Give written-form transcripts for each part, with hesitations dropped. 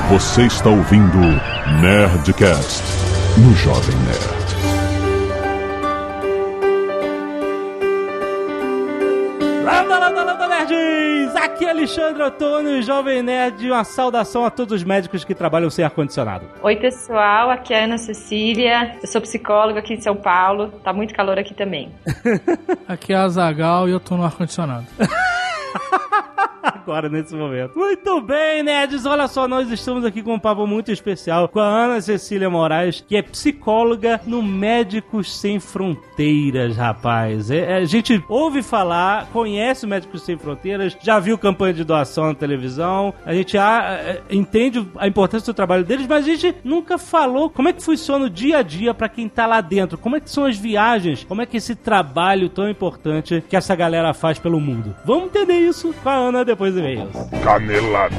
Você está ouvindo Nerdcast no Jovem Nerd. Landa, nerds! Aqui é Alexandre Antônio, Jovem Nerd. Uma saudação a todos os médicos que trabalham sem ar-condicionado. Oi, pessoal. Aqui é a Ana Cecília. Eu sou psicóloga aqui em São Paulo. Tá muito calor aqui também. Aqui é a Azaghal e eu tô no ar-condicionado. Agora, nesse momento. Muito bem, nerds. Olha só, nós estamos aqui com um papo muito especial com a Ana Cecília Moraes, que é psicóloga no Médicos Sem Fronteiras, rapaz. A gente ouve falar, conhece o Médicos Sem Fronteiras, já viu campanha de doação na televisão, a gente entende a importância do trabalho deles, mas a gente nunca falou como é que funciona o dia a dia pra quem tá lá dentro, como é que são as viagens, como é que esse trabalho tão importante que essa galera faz pelo mundo. Vamos entender isso com a Ana depois do e-mails. Canelada.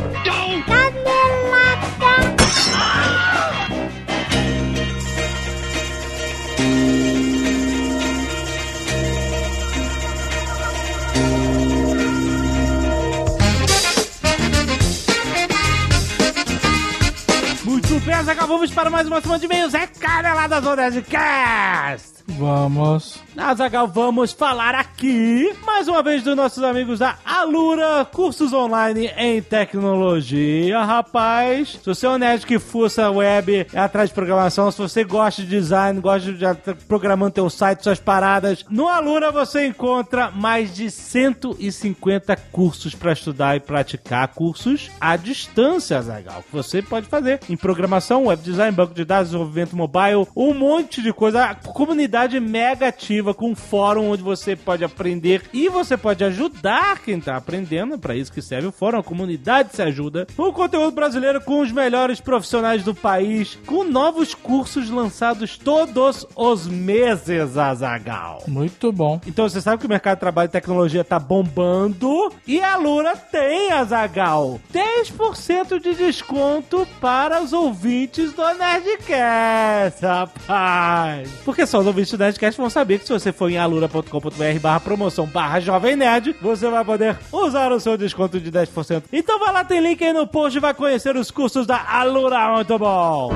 Muito bem, acabamos para mais uma semana de e-mails. É Canelada Zona Nerdcast. Vamos. Azaghal, vamos falar aqui, mais uma vez, dos nossos amigos da Alura, cursos online em tecnologia, rapaz. Se você é um nerd que fuça web, é atrás de programação, se você gosta de design, gosta de estar programando teu site, suas paradas, no Alura você encontra mais de 150 cursos para estudar e praticar, cursos à distância, Azaghal, que você pode fazer em programação, web design, banco de dados, desenvolvimento mobile, um monte de coisa, a comunidade mega ativa, com um fórum onde você pode aprender e você pode ajudar quem tá aprendendo, para isso que serve o fórum, a comunidade se ajuda. O conteúdo brasileiro com os melhores profissionais do país, com novos cursos lançados todos os meses, Azaghal. Muito bom. Então você sabe que o mercado de trabalho e tecnologia tá bombando e a Alura tem, Azaghal, 10% de desconto para os ouvintes do Nerdcast, rapaz. Porque só os ouvintes do Nerdcast vão saber que se você for em alura.com.br/promoção/Jovem Nerd, você vai poder usar o seu desconto de 10%. Então vai lá, tem link aí no post e vai conhecer os cursos da Alura, muito bom!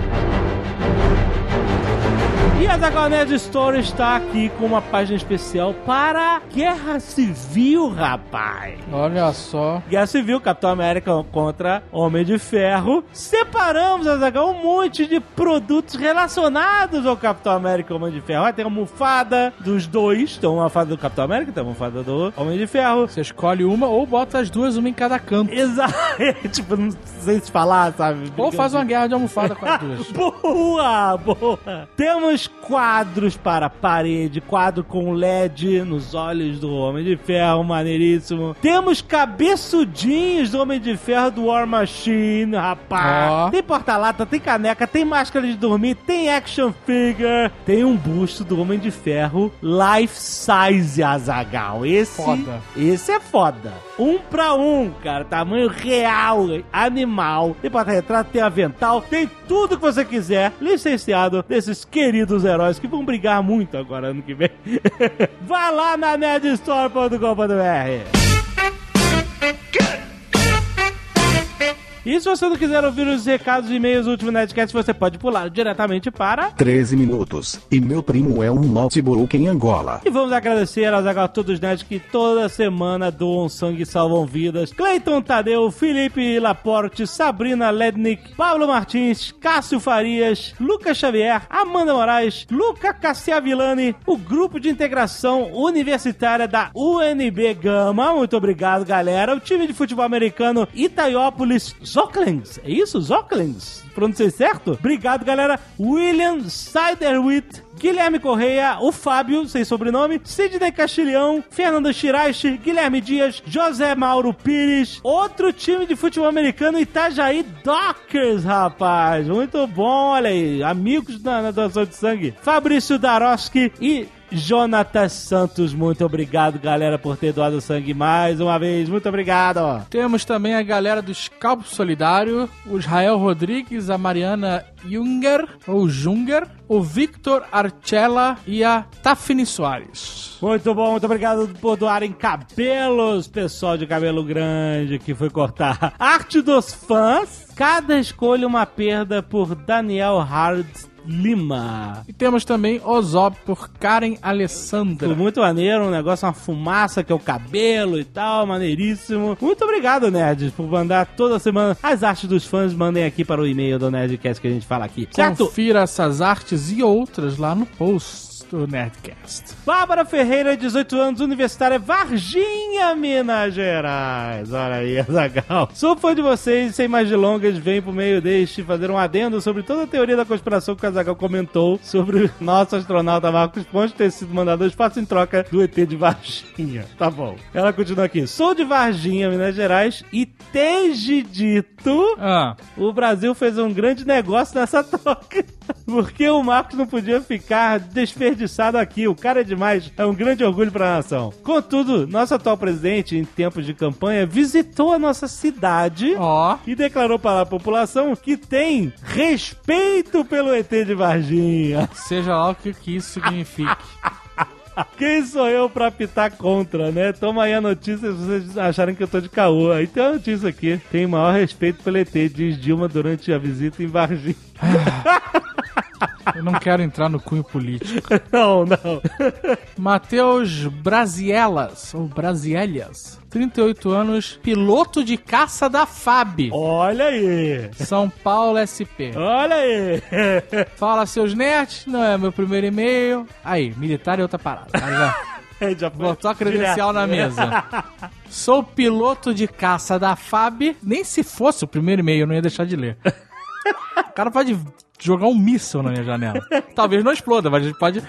E a Azaghal Nerd Store está aqui com uma página especial para Guerra Civil, rapaz. Olha só. Guerra Civil, Capitão América contra Homem de Ferro. Separamos, Azaghal, um monte de produtos relacionados ao Capitão América e Homem de Ferro. Tem a almofada dos dois. Tem uma almofada do Capitão América, tem a almofada do Homem de Ferro. Você escolhe uma ou bota as duas, uma em cada canto. Exato. Tipo, não sei se falar, sabe? Ou faz uma guerra de almofada com as duas. Boa, boa. Temos quadros para a parede, quadro com LED nos olhos do Homem de Ferro, maneiríssimo. Temos cabeçudinhos do Homem de Ferro do War Machine, rapaz. Tem porta-lata, tem caneca, tem máscara de dormir, tem action figure, tem um busto do Homem de Ferro life size, Azaghal. Esse é foda. 1 para 1, cara, tamanho real, animal. Tem porta-retrato, tem avental, tem tudo que você quiser, licenciado desses queridos heróis que vão brigar muito agora ano que vem. Vá lá na nerdstore.com.br. E se você não quiser ouvir os recados e e-mails do último Nerdcast, você pode pular diretamente para 13 minutos. E meu primo é um notebook em Angola. E vamos agradecer a todos os nerds que toda semana doam sangue e salvam vidas. Cleiton Tadeu, Felipe Laporte, Sabrina Lednick, Pablo Martins, Cássio Farias, Lucas Xavier, Amanda Moraes, Luca Cassiavillani, o grupo de integração universitária da UNB Gama. Muito obrigado, galera. O time de futebol americano Itaiópolis Zocklands, é isso? Zocklands? Pronunciei certo? Obrigado, galera. William Siderwit, Guilherme Correia, o Fábio, sem sobrenome, Sidney Castilhão, Fernando Shirashi, Guilherme Dias, José Mauro Pires, outro time de futebol americano, Itajaí Dockers, rapaz. Muito bom, olha aí. Amigos na doação de sangue. Fabrício Daroski e Jonatas Santos. Muito obrigado, galera, por ter doado sangue mais uma vez. Muito obrigado. Temos também a galera do Scalpo Solidário, o Israel Rodrigues, a Mariana Junger, o Victor Arcella e a Tafini Soares. Muito bom, muito obrigado por doarem cabelos, pessoal de cabelo grande que foi cortar. Arte dos fãs, cada escolha uma perda, por Daniel Hard Lima. E temos também Ozob por Karen Alessandra. Foi muito maneiro, um negócio, uma fumaça que é o cabelo e tal, maneiríssimo. Muito obrigado, nerds, por mandar toda semana as artes dos fãs. Mandem aqui para o e-mail do Nerdcast que a gente fala aqui, certo? Confira essas artes e outras lá no post do Nerdcast. Bárbara Ferreira, 18 anos, universitária, Varginha, Minas Gerais. Olha aí, Azaghal. Sou fã de vocês, sem mais delongas, venho por meio deste fazer um adendo sobre toda a teoria da conspiração que o Azaghal comentou sobre o nosso astronauta Marcos Pontes ter sido mandado ao espaço em troca do ET de Varginha. Tá bom. Ela continua aqui. Sou de Varginha, Minas Gerais, e desde dito, o Brasil fez um grande negócio nessa troca. Porque o Marcos não podia ficar desperdiçado aqui. O cara é demais. É um grande orgulho para a nação. Contudo, nosso atual presidente, em tempos de campanha, visitou a nossa cidade e declarou para a população que tem respeito pelo ET de Varginha. Seja lá o que isso signifique. Quem sou eu pra apitar contra, né? Toma aí a notícia se vocês acharem que eu tô de caô. Aí tem a notícia aqui. Tem maior respeito pelo ET, diz Dilma durante a visita em Varginha. Eu não quero entrar no cunho político. Não. Matheus Brasielas, ou Brasielias, 38 anos, piloto de caça da FAB. Olha aí. São Paulo SP. Olha aí. Fala, seus nerds, não é meu primeiro e-mail. Aí, militar é outra parada. Já botou a credencial na mesa. Sou piloto de caça da FAB. Nem se fosse o primeiro e-mail, eu não ia deixar de ler. O cara pode jogar um míssil na minha janela. Talvez não exploda, mas a gente pode...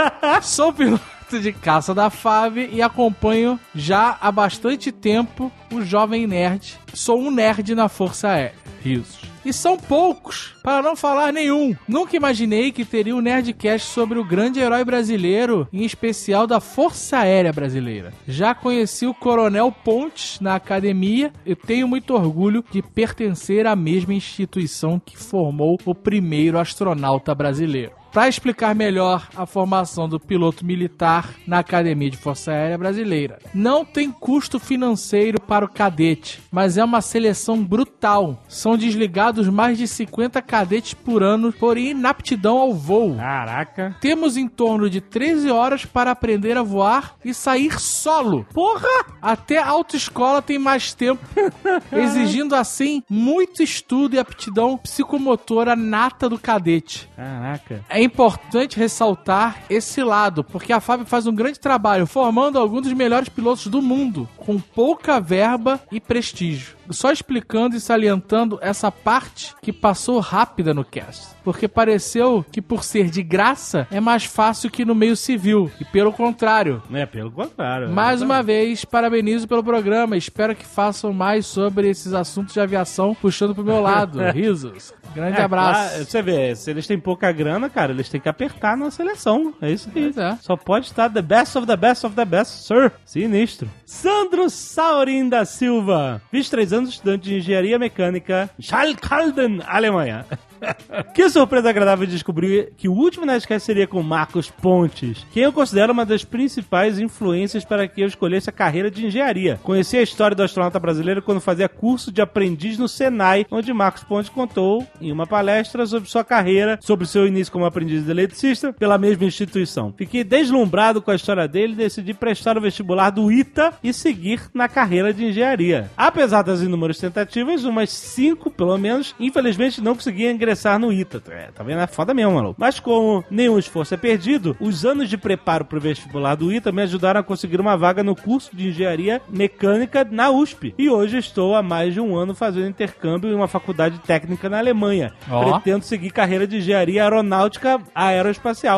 Sou piloto de caça da FAB e acompanho já há bastante tempo o Jovem Nerd. Sou um nerd na Força Aérea. Risos. E são poucos, para não falar nenhum. Nunca imaginei que teria um Nerdcast sobre o grande herói brasileiro, em especial da Força Aérea Brasileira. Já conheci o Coronel Pontes na academia e tenho muito orgulho de pertencer à mesma instituição que formou o primeiro astronauta brasileiro. Para explicar melhor a formação do piloto militar na Academia de Força Aérea Brasileira. Não tem custo financeiro para o cadete, mas é uma seleção brutal. São desligados mais de 50 cadetes por ano por inaptidão ao voo. Caraca. Temos em torno de 13 horas para aprender a voar e sair solo. Porra! Até a autoescola tem mais tempo, exigindo assim muito estudo e aptidão psicomotora nata do cadete. Caraca. É importante ressaltar esse lado, porque a FAB faz um grande trabalho formando alguns dos melhores pilotos do mundo, com pouca verba e prestígio. Só explicando e salientando essa parte que passou rápida no cast, porque pareceu que por ser de graça é mais fácil que no meio civil, e pelo contrário. Pelo contrário. Mais uma vez, parabenizo pelo programa, espero que façam mais sobre esses assuntos de aviação, puxando pro meu lado. Risos. Grande abraço. Você vê, se eles têm pouca grana, cara, eles têm que apertar na seleção. É isso aí. Só pode estar the best of the best of the best, sir. Sinistro. Sandro Saurin da Silva, 23 anos, estudante de engenharia mecânica, Schalkalden, Alemanha. Que surpresa agradável de descobrir que o último Nerdcast seria com Marcos Pontes, quem eu considero uma das principais influências para que eu escolhesse a carreira de engenharia. Conheci a história do astronauta brasileiro quando fazia curso de aprendiz no Senai, onde Marcos Pontes contou em uma palestra sobre sua carreira, sobre seu início como aprendiz de eletricista pela mesma instituição. Fiquei deslumbrado com a história dele e decidi prestar o vestibular do ITA e seguir na carreira de engenharia. Apesar das inúmeras tentativas, umas 5 pelo menos, infelizmente não consegui ingressar no ITA. Tá vendo? É foda mesmo, maluco. Mas como nenhum esforço é perdido, os anos de preparo pro vestibular do ITA me ajudaram a conseguir uma vaga no curso de engenharia mecânica na USP. E hoje estou há mais de um ano fazendo intercâmbio em uma faculdade técnica na Alemanha. Pretendo seguir carreira de engenharia aeronáutica aeroespacial. E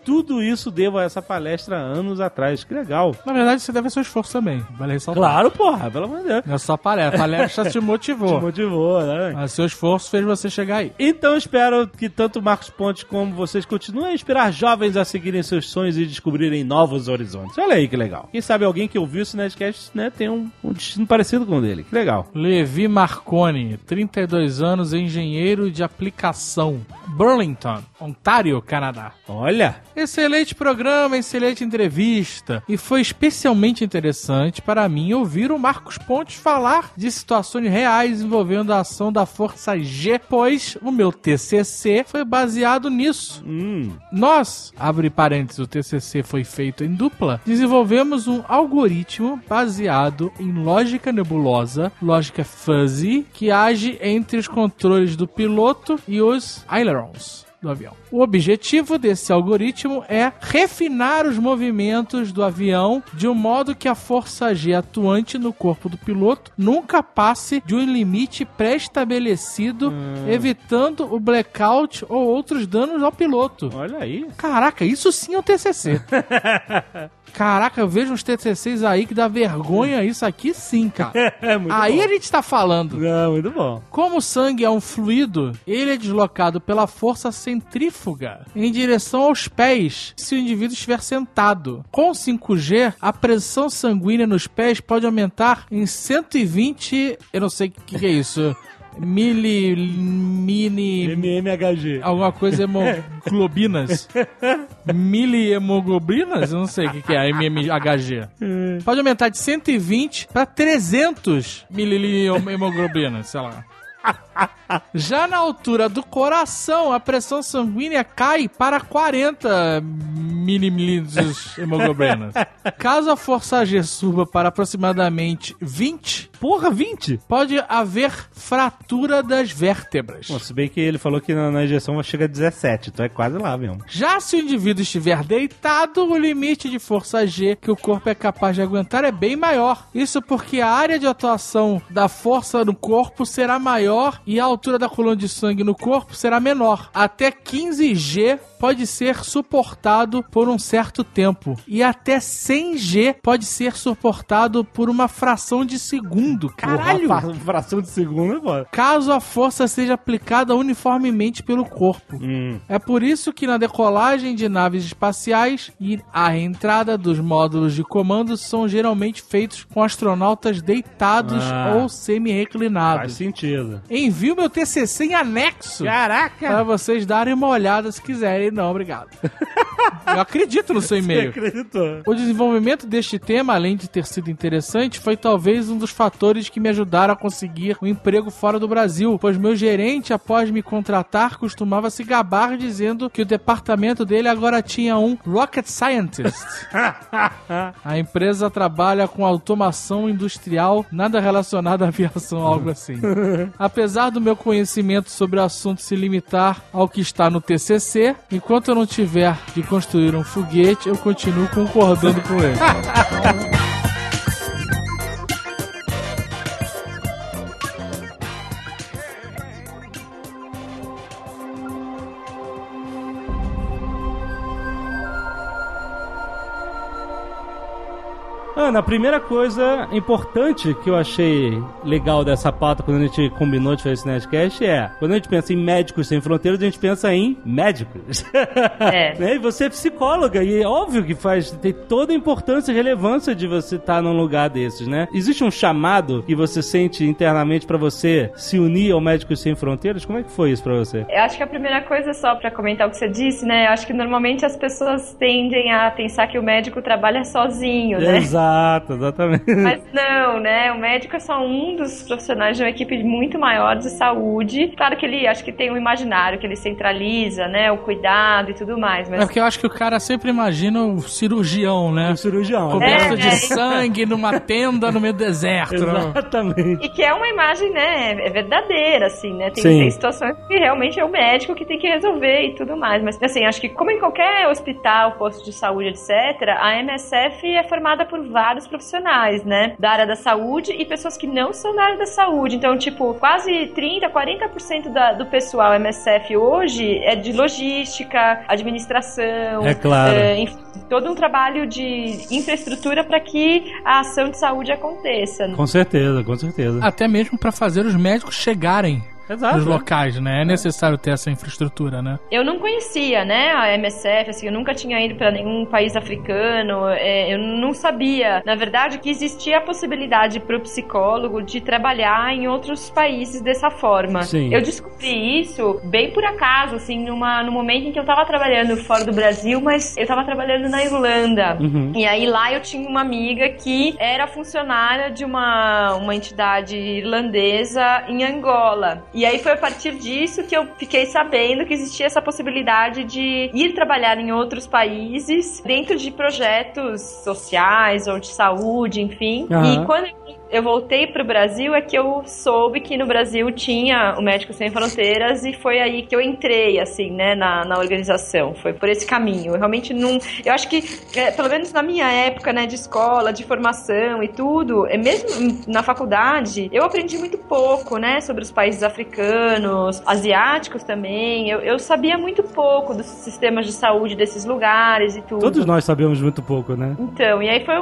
tudo isso devo a essa palestra anos atrás. Que legal. Na verdade, você deve ao seu esforço também. Vale ressaltar. Claro, porra, pelo amor de Deus. Não é só a palestra. A palestra te motivou. Te motivou, né? Mas seu esforço fez você chegar aí. Então espero que tanto Marcos Pontes como vocês continuem a inspirar jovens a seguirem seus sonhos e descobrirem novos horizontes. Olha aí que legal. Quem sabe alguém que ouviu esse Nerdcast, né, tem um destino parecido com o dele. Que legal. Levi Marconi, 32 anos, engenheiro de aplicação. Burlington, Ontário, Canadá. Olha. Excelente programa, excelente entrevista. E foi especialmente interessante para mim ouvir o Marcos Pontes falar de situações reais envolvendo a ação da Força G, pois o meu TCC foi baseado nisso. Nós, abre parênteses, o TCC foi feito em dupla, desenvolvemos um algoritmo baseado em lógica nebulosa, lógica fuzzy, que age entre os controles do piloto e os ailerons do avião. O objetivo desse algoritmo é refinar os movimentos do avião de um modo que a força G atuante no corpo do piloto nunca passe de um limite pré-estabelecido, evitando o blackout ou outros danos ao piloto. Olha aí. Caraca, isso sim é um TCC. Caraca, eu vejo uns TCCs aí que dá vergonha, isso aqui sim, cara. Muito aí bom. A gente tá falando. Não, muito bom. Como o sangue é um fluido, ele é deslocado pela força centrífuga em direção aos pés, se o indivíduo estiver sentado. Com 5G, a pressão sanguínea nos pés pode aumentar em 120... Eu não sei o que é isso... MMHG. Alguma coisa hemoglobinas. Milihemoglobinas? Eu não sei o que é MMHG. Pode aumentar de 120 para 300 milihemoglobinas, sei lá. Já na altura do coração, a pressão sanguínea cai para 40 mililitros hemoglobinas. Caso a força G suba para aproximadamente 20, Porra, 20? pode haver fratura das vértebras. Bom, se bem que ele falou que na injeção chega a 17, então é quase lá mesmo. Já se o indivíduo estiver deitado, o limite de força G que o corpo é capaz de aguentar é bem maior. Isso porque a área de atuação da força no corpo será maior e a altura da coluna de sangue no corpo será menor. Até 15G pode ser suportado por um certo tempo. E até 100G pode ser suportado por uma fração de segundo. Caralho! Porra, fração de segundo é foda. Caso a força seja aplicada uniformemente pelo corpo. É por isso que na decolagem de naves espaciais e a reentrada dos módulos de comando são geralmente feitos com astronautas deitados ou semi-reclinados. Faz sentido. Envio meu TCC em anexo. Caraca! Pra vocês darem uma olhada se quiserem. Não, obrigado. Eu acredito no seu e-mail. Você acreditou. O desenvolvimento deste tema, além de ter sido interessante, foi talvez um dos fatores que me ajudaram a conseguir um emprego fora do Brasil, pois meu gerente, após me contratar, costumava se gabar dizendo que o departamento dele agora tinha um Rocket Scientist. A empresa trabalha com automação industrial, nada relacionado à aviação, algo assim. Apesar do meu conhecimento sobre o assunto se limitar ao que está no TCC, enquanto eu não tiver de construir um foguete, eu continuo concordando com ele. Ana, a primeira coisa importante que eu achei legal dessa pauta quando a gente combinou de fazer esse Nerdcast é, quando a gente pensa em médicos sem fronteiras, a gente pensa em médicos. Né? E você é psicóloga e é óbvio que tem toda a importância e relevância de você estar num lugar desses, né? Existe um chamado que você sente internamente pra você se unir ao Médicos Sem Fronteiras? Como é que foi isso pra você? Eu acho que a primeira coisa, só pra comentar o que você disse, né? Eu acho que normalmente as pessoas tendem a pensar que o médico trabalha sozinho, né? Exato, exatamente. Mas não, né? O médico é só um dos profissionais de uma equipe muito maior de saúde. Claro que ele, acho que tem um imaginário que ele centraliza, né? O cuidado e tudo mais. Mas... É porque eu acho que o cara sempre imagina o cirurgião, né? O cirurgião. Coberto de sangue numa tenda no meio do deserto. Exatamente. E que é uma imagem, né? É verdadeira, assim, né? Tem situações que realmente é o médico que tem que resolver e tudo mais. Mas, assim, acho que como em qualquer hospital, posto de saúde, etc., a MSF é formada por vários profissionais, né? Da área da saúde e pessoas que não são da área da saúde. Então, tipo, quase 30%, 40% do pessoal MSF hoje é de logística, administração. É claro. Enfim, todo um trabalho de infraestrutura para que a ação de saúde aconteça. Com certeza, com certeza. Até mesmo para fazer os médicos chegarem Exato, nos locais, né? É necessário ter essa infraestrutura, né? Eu não conhecia, né, a MSF, assim, eu nunca tinha ido para nenhum país africano, eu não sabia, na verdade, que existia a possibilidade para o psicólogo de trabalhar em outros países dessa forma. Sim. Eu descobri isso bem por acaso, assim, no momento em que eu tava trabalhando fora do Brasil, mas eu tava trabalhando na Irlanda. Uhum. E aí lá eu tinha uma amiga que era funcionária de uma entidade irlandesa em Angola. E aí foi a partir disso que eu fiquei sabendo que existia essa possibilidade de ir trabalhar em outros países dentro de projetos sociais ou de saúde, enfim. Uhum. E quando eu voltei pro Brasil é que eu soube que no Brasil tinha o Médicos Sem Fronteiras e foi aí que eu entrei, assim, né, na organização. Foi por esse caminho. Eu realmente não... Eu acho que, pelo menos na minha época, né, de escola, de formação e tudo, mesmo na faculdade, eu aprendi muito pouco, né, sobre os países africanos, asiáticos também. Eu sabia muito pouco dos sistemas de saúde desses lugares e tudo. Todos nós sabemos muito pouco, né? Então, e aí foi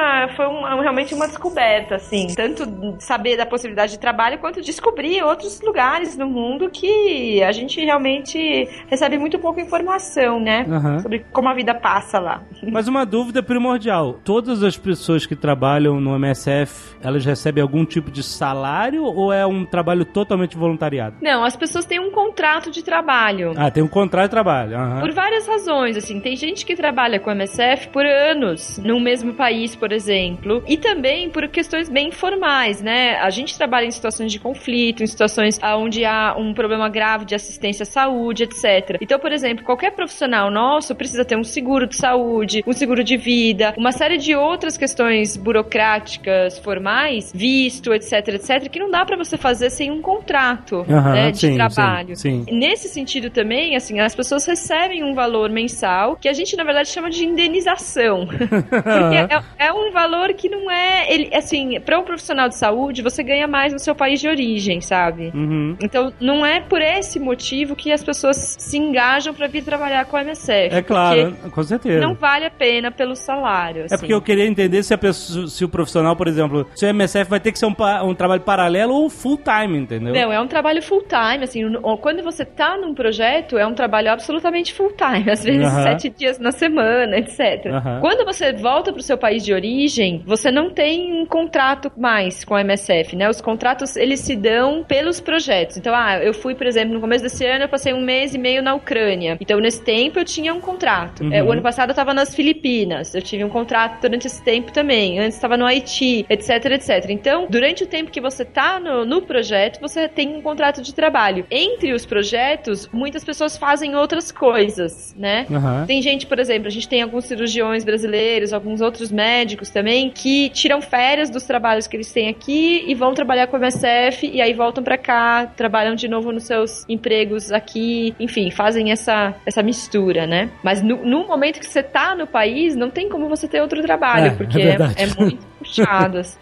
realmente uma descoberta, assim, tanto saber da possibilidade de trabalho quanto descobrir outros lugares no mundo que a gente realmente recebe muito pouca informação, né? Uhum. Sobre como a vida passa lá. Mas uma dúvida primordial: todas as pessoas que trabalham no MSF, elas recebem algum tipo de salário ou é um trabalho totalmente voluntariado? Não, as pessoas têm um contrato de trabalho. Ah, tem um contrato de trabalho. Uhum. Por várias razões, assim, tem gente que trabalha com o MSF por anos, no mesmo país, por exemplo, e também por questões bem formais, né? A gente trabalha em situações de conflito, em situações onde há um problema grave de assistência à saúde, etc. Então, por exemplo, qualquer profissional nosso precisa ter um seguro de saúde, um seguro de vida, uma série de outras questões burocráticas, formais, visto, etc, etc, que não dá pra você fazer sem um contrato, né, de trabalho. Sim. Nesse sentido também, assim, as pessoas recebem um valor mensal que a gente, na verdade, chama de indenização. Porque é um valor que não é... assim, para um profissional de saúde, você ganha mais no seu país de origem, sabe? Uhum. Então, não é por esse motivo que as pessoas se engajam pra vir trabalhar com a MSF. É claro, com certeza. Não vale a pena pelo salário, assim. É porque eu queria entender se o profissional, por exemplo, se o MSF vai ter que ser um trabalho paralelo ou full time, entendeu? Não, é um trabalho full time, assim, quando você tá num projeto, é um trabalho absolutamente full time, às vezes 7 dias na semana, etc. Quando você volta pro seu país de origem, você não tem um contrato mais com a MSF, né? Os contratos, eles se dão pelos projetos. Então, eu fui, por exemplo, no começo desse ano, eu passei 1 mês e meio na Ucrânia. Então, nesse tempo, eu tinha um contrato. O ano passado, eu tava nas Filipinas. Eu tive um contrato durante esse tempo também. Antes, estava no Haiti, etc, etc. Então, durante o tempo que você tá no projeto, você tem um contrato de trabalho. Entre os projetos, muitas pessoas fazem outras coisas, né? Tem gente, por exemplo, a gente tem alguns cirurgiões brasileiros, alguns outros médicos também, que tiram férias dos trabalhos que eles têm aqui e vão trabalhar com a MSF e aí voltam pra cá, trabalham de novo nos seus empregos aqui, enfim, fazem essa mistura, né? Mas no momento que você tá no país, não tem como você ter outro trabalho, porque é muito puxado, assim.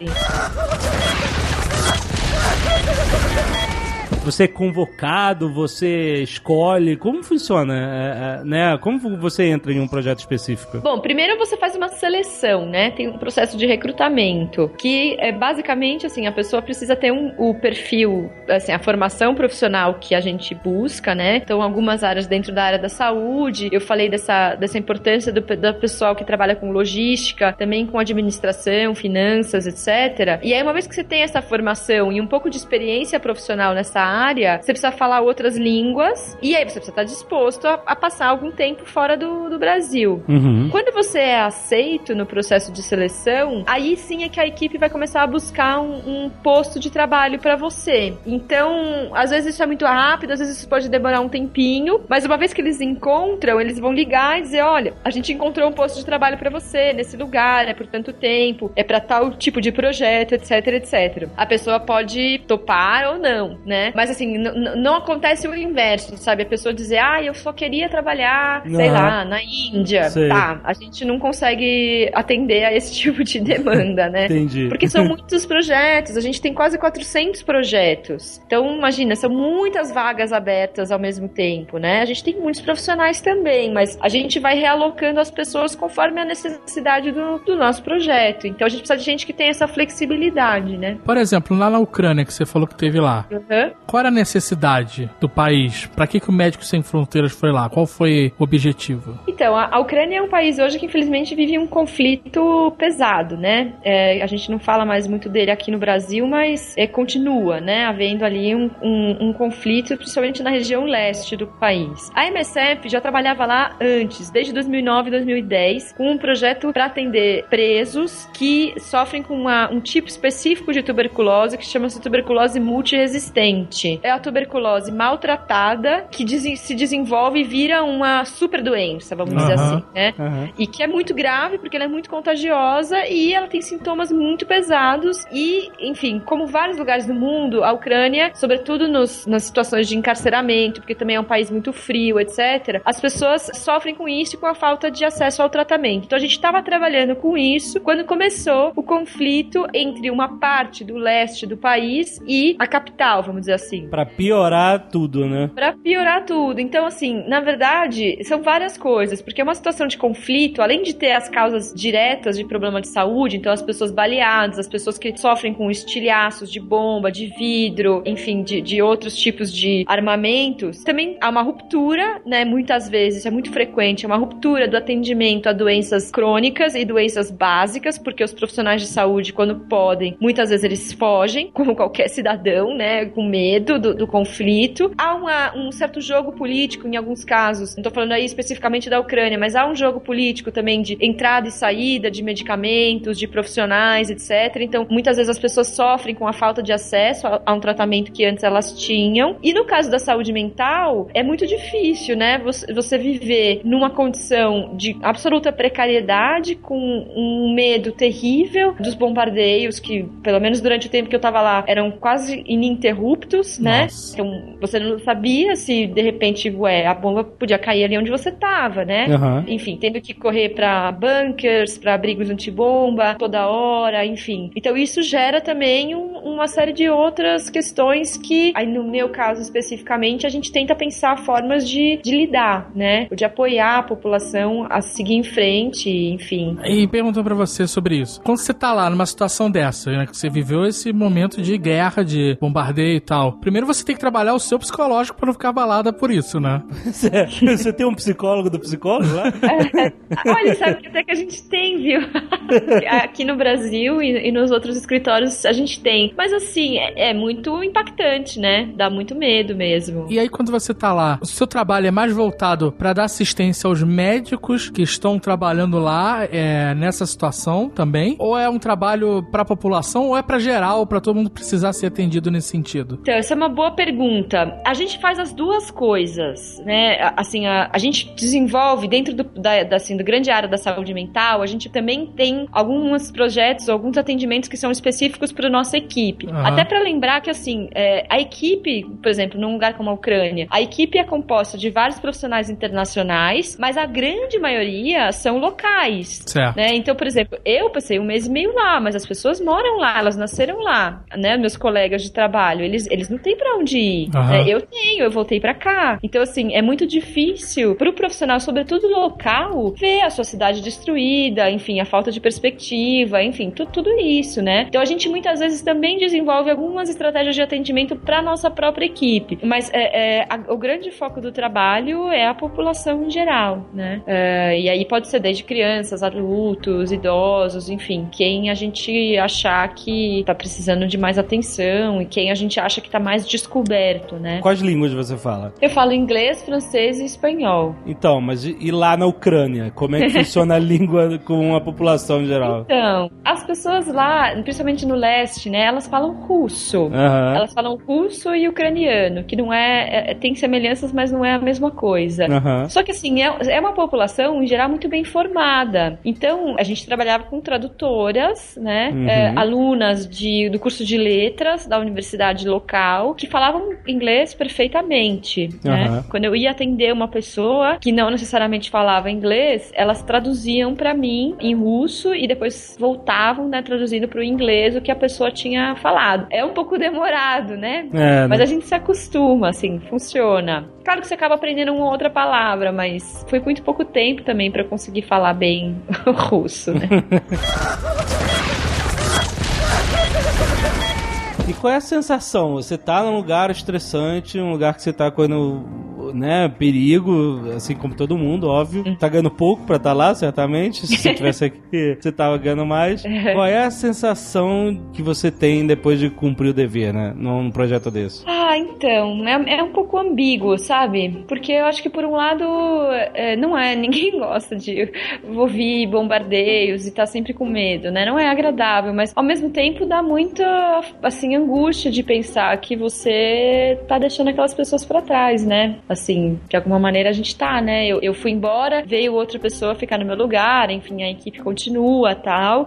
Você é convocado, você escolhe, como funciona, né? Como você entra em um projeto específico? Bom, primeiro você faz uma seleção, né? Tem um processo de recrutamento, que é basicamente, assim, a pessoa precisa ter o perfil, assim, a formação profissional que a gente busca, né? Então, algumas áreas dentro da área da saúde, eu falei dessa importância do pessoal que trabalha com logística, também com administração, finanças, etc. E aí, uma vez que você tem essa formação e um pouco de experiência profissional nessa área, você precisa falar outras línguas e aí você precisa estar disposto a passar algum tempo fora do Brasil. Quando você é aceito no processo de seleção, aí sim é que a equipe vai começar a buscar um posto de trabalho para você. Então, às vezes isso é muito rápido, às vezes isso pode demorar um tempinho, mas uma vez que eles encontram, eles vão ligar e dizer, olha, a gente encontrou um posto de trabalho para você nesse lugar, é por tanto tempo, é para tal tipo de projeto, etc, etc. A pessoa pode topar ou não, né? Mas Mas assim, não acontece o inverso, sabe? A pessoa dizer, eu só queria trabalhar, sei lá, na Índia. Sei. Tá, a gente não consegue atender a esse tipo de demanda, né? Entendi. Porque são muitos projetos, a gente tem quase 400 projetos. Então, imagina, são muitas vagas abertas ao mesmo tempo, né? A gente tem muitos profissionais também, mas a gente vai realocando as pessoas conforme a necessidade do nosso projeto. Então, a gente precisa de gente que tem essa flexibilidade, né? Por exemplo, lá na Ucrânia, que você falou que teve lá, qual era a necessidade do país? Pra que o Médicos Sem Fronteiras foi lá? Qual foi o objetivo? Então, a Ucrânia é um país hoje que, infelizmente, vive um conflito pesado, né? A gente não fala mais muito dele aqui no Brasil, mas continua, né? Havendo ali um conflito, principalmente na região leste do país. A MSF já trabalhava lá antes, desde 2009 e 2010, com um projeto para atender presos que sofrem com um tipo específico de tuberculose que chama-se tuberculose multiresistente. É a tuberculose maltratada que se desenvolve e vira uma super doença, vamos dizer assim, né? E que é muito grave porque ela é muito contagiosa e ela tem sintomas muito pesados e, enfim, como vários lugares do mundo, a Ucrânia, sobretudo nas situações de encarceramento, porque também é um país muito frio, etc., as pessoas sofrem com isso e com a falta de acesso ao tratamento. Então a gente estava trabalhando com isso quando começou o conflito entre uma parte do leste do país e a capital, vamos dizer assim. Pra piorar tudo, né? Pra piorar tudo. Então, assim, na verdade, são várias coisas, porque é uma situação de conflito, além de ter as causas diretas de problema de saúde, então as pessoas baleadas, as pessoas que sofrem com estilhaços de bomba, de vidro, enfim, de outros tipos de armamentos, também há uma ruptura, né, muitas vezes, é muito frequente, é uma ruptura do atendimento a doenças crônicas e doenças básicas, porque os profissionais de saúde, quando podem, muitas vezes eles fogem, como qualquer cidadão, né, com medo do conflito. Há um certo jogo político, em alguns casos, não tô falando aí especificamente da Ucrânia, mas há um jogo político também de entrada e saída de medicamentos, de profissionais, etc. Então, muitas vezes as pessoas sofrem com a falta de acesso a um tratamento que antes elas tinham. E no caso da saúde mental, é muito difícil, né? Você viver numa condição de absoluta precariedade, com um medo terrível dos bombardeios, que, pelo menos durante o tempo que eu tava lá, eram quase ininterruptos, né? Nossa. Então, você não sabia se, de repente, a bomba podia cair ali onde você tava, né? Enfim, tendo que correr pra bunkers, pra abrigos antibomba, toda hora, enfim. Então, isso gera também uma série de outras questões que, aí no meu caso especificamente, a gente tenta pensar formas de lidar, né? De apoiar a população a seguir em frente, enfim. E perguntou pra você sobre isso. Quando você tá lá numa situação dessa, né, que você viveu esse momento de guerra, de bombardeio e tal, primeiro você tem que trabalhar o seu psicológico pra não ficar abalada por isso, né? Você tem um psicólogo do psicólogo lá? Olha, sabe que até que a gente tem, viu? Aqui no Brasil e nos outros escritórios a gente tem. Mas assim, é muito impactante, né? Dá muito medo mesmo. E aí quando você tá lá, o seu trabalho é mais voltado pra dar assistência aos médicos que estão trabalhando lá nessa situação também? Ou é um trabalho pra população ou é pra geral, pra todo mundo precisar ser atendido nesse sentido? Então, essa é uma boa pergunta. A gente faz as duas coisas, né? Assim, a gente desenvolve dentro do grande área da saúde mental, a gente também tem alguns projetos, alguns atendimentos que são específicos para nossa equipe. Até para lembrar que, assim, a equipe, por exemplo, num lugar como a Ucrânia, a equipe é composta de vários profissionais internacionais, mas a grande maioria são locais. Certo. Né? Então, por exemplo, eu passei 1 mês e meio lá, mas as pessoas moram lá, elas nasceram lá, né? Meus colegas de trabalho, eles não têm para onde ir. Né? Eu voltei para cá. Então, assim, é muito difícil pro profissional, sobretudo local, ver a sua cidade destruída, enfim, a falta de perspectiva, enfim, tudo isso, né? Então a gente muitas vezes também desenvolve algumas estratégias de atendimento para nossa própria equipe, mas o grande foco do trabalho é a população em geral, né? E aí pode ser desde crianças, adultos, idosos, enfim, quem a gente achar que tá precisando de mais atenção e quem a gente acha que tá mais descoberto, né? Quais línguas você fala? Eu falo inglês, francês e espanhol. Então, mas e lá na Ucrânia? Como é que funciona a língua com a população em geral? Então, as pessoas lá, principalmente no leste, né, elas falam russo. Elas falam russo e ucraniano, que não tem semelhanças, mas não é a mesma coisa. Só que, assim, é uma população, em geral, muito bem formada. Então, a gente trabalhava com tradutoras, né, alunas do curso de letras da universidade local, tal, que falavam inglês perfeitamente, né? Quando eu ia atender uma pessoa que não necessariamente falava inglês, elas traduziam pra mim em russo e depois voltavam, né, traduzindo pro inglês o que a pessoa tinha falado. É um pouco demorado, né? Mas a gente se acostuma, assim, funciona. Claro que você acaba aprendendo uma outra palavra, mas foi muito pouco tempo também pra conseguir falar bem o russo, né? E qual é a sensação? Você tá num lugar estressante, um lugar que você tá correndo, né, perigo, assim como todo mundo, óbvio. Tá ganhando pouco pra estar lá, certamente. Se você tivesse aqui, você tava ganhando mais. Qual é a sensação que você tem depois de cumprir o dever, né, num projeto desse? Então, é um pouco ambíguo, sabe? Porque eu acho que por um lado, ninguém gosta de ouvir bombardeios e tá sempre com medo, né? Não é agradável, mas ao mesmo tempo dá muita, assim, angústia de pensar que você tá deixando aquelas pessoas pra trás, né? Assim, de alguma maneira a gente tá, né? Eu fui embora, veio outra pessoa ficar no meu lugar, enfim, a equipe continua, tal,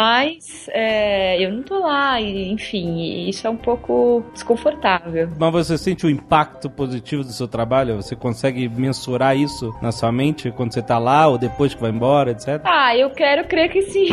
mas eu não tô lá, e, enfim, isso é um pouco desconfortável. Mas você sente o impacto positivo do seu trabalho? Você consegue mensurar isso na sua mente quando você tá lá ou depois que vai embora, etc? Eu quero crer que sim.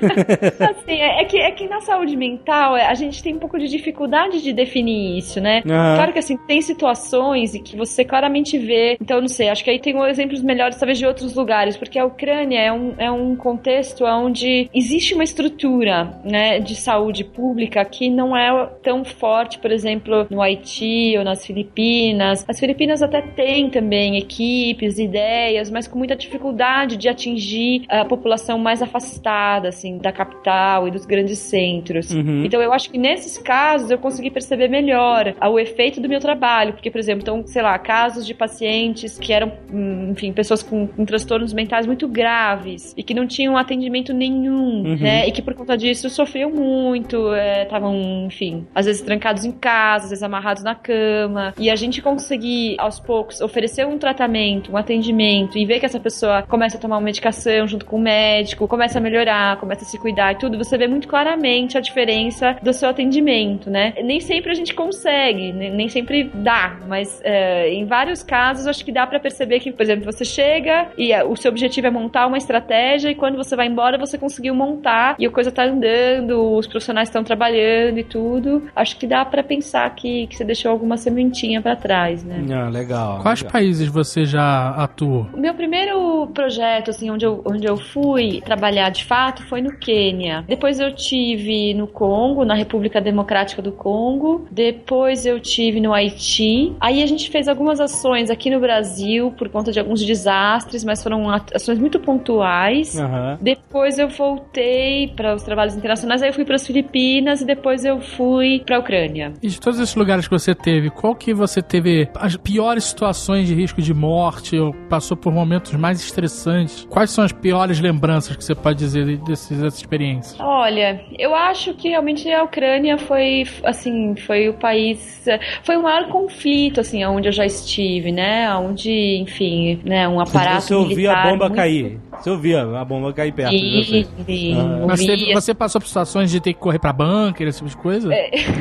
Assim, é que na saúde mental a gente tem um pouco de dificuldade de definir isso, né? Claro que assim, tem situações em que você claramente vê, então não sei, acho que aí tem exemplos melhores talvez de outros lugares, porque a Ucrânia é um contexto onde existe uma estrutura, né, de saúde pública que não é tão forte, por exemplo, no Haiti ou nas Filipinas. As Filipinas até têm também equipes, ideias, mas com muita dificuldade de atingir a população mais afastada, assim, da capital e dos grandes centros. Então eu acho que nesses casos eu consegui perceber melhor o efeito do meu trabalho, porque, por exemplo, então, sei lá, casos de pacientes que eram, enfim, pessoas com transtornos mentais muito graves e que não tinham atendimento nenhum, né, e que por conta disso sofriam muito, estavam, enfim, às vezes trancados em casa, às vezes amarrados na cama, e a gente conseguir, aos poucos, oferecer um tratamento, um atendimento, e ver que essa pessoa começa a tomar uma medicação junto com o médico, começa a melhorar, começa a se cuidar e tudo, você vê muito claramente a diferença do seu atendimento, né? Nem sempre a gente consegue, nem sempre dá, mas em vários casos acho que dá pra perceber que, por exemplo, você chega e o seu objetivo é montar uma estratégia, e quando você vai embora você conseguiu montar e a coisa tá andando, os profissionais estão trabalhando e tudo. Acho que dá pra pensar que você deixou alguma sementinha pra trás, né? Legal. Quais países você já atuou? O meu primeiro projeto, assim, onde eu fui trabalhar de fato foi no Quênia. Depois eu tive no Congo, na República Democrática do Congo. Depois eu tive no Haiti. Aí a gente fez algumas ações aqui no Brasil por conta de alguns desastres, mas foram ações muito pontuais. Depois eu voltei para os trabalhos internacionais, aí eu fui para as Filipinas e depois eu fui para a Ucrânia. E de todos esses lugares que você teve, qual que você teve as piores situações de risco de morte ou passou por momentos mais estressantes? Quais são as piores lembranças que você pode dizer dessa experiência? Olha, eu acho que realmente a Ucrânia foi, assim, foi o país, foi o maior conflito, assim, onde eu já estive, né? Onde, enfim, né, um aparato você ouvia militar a bomba muito... cair. Você ouvia a bomba cair perto de você. Mas você passou por situações de ter que correr pra bunker, esse tipo de coisa?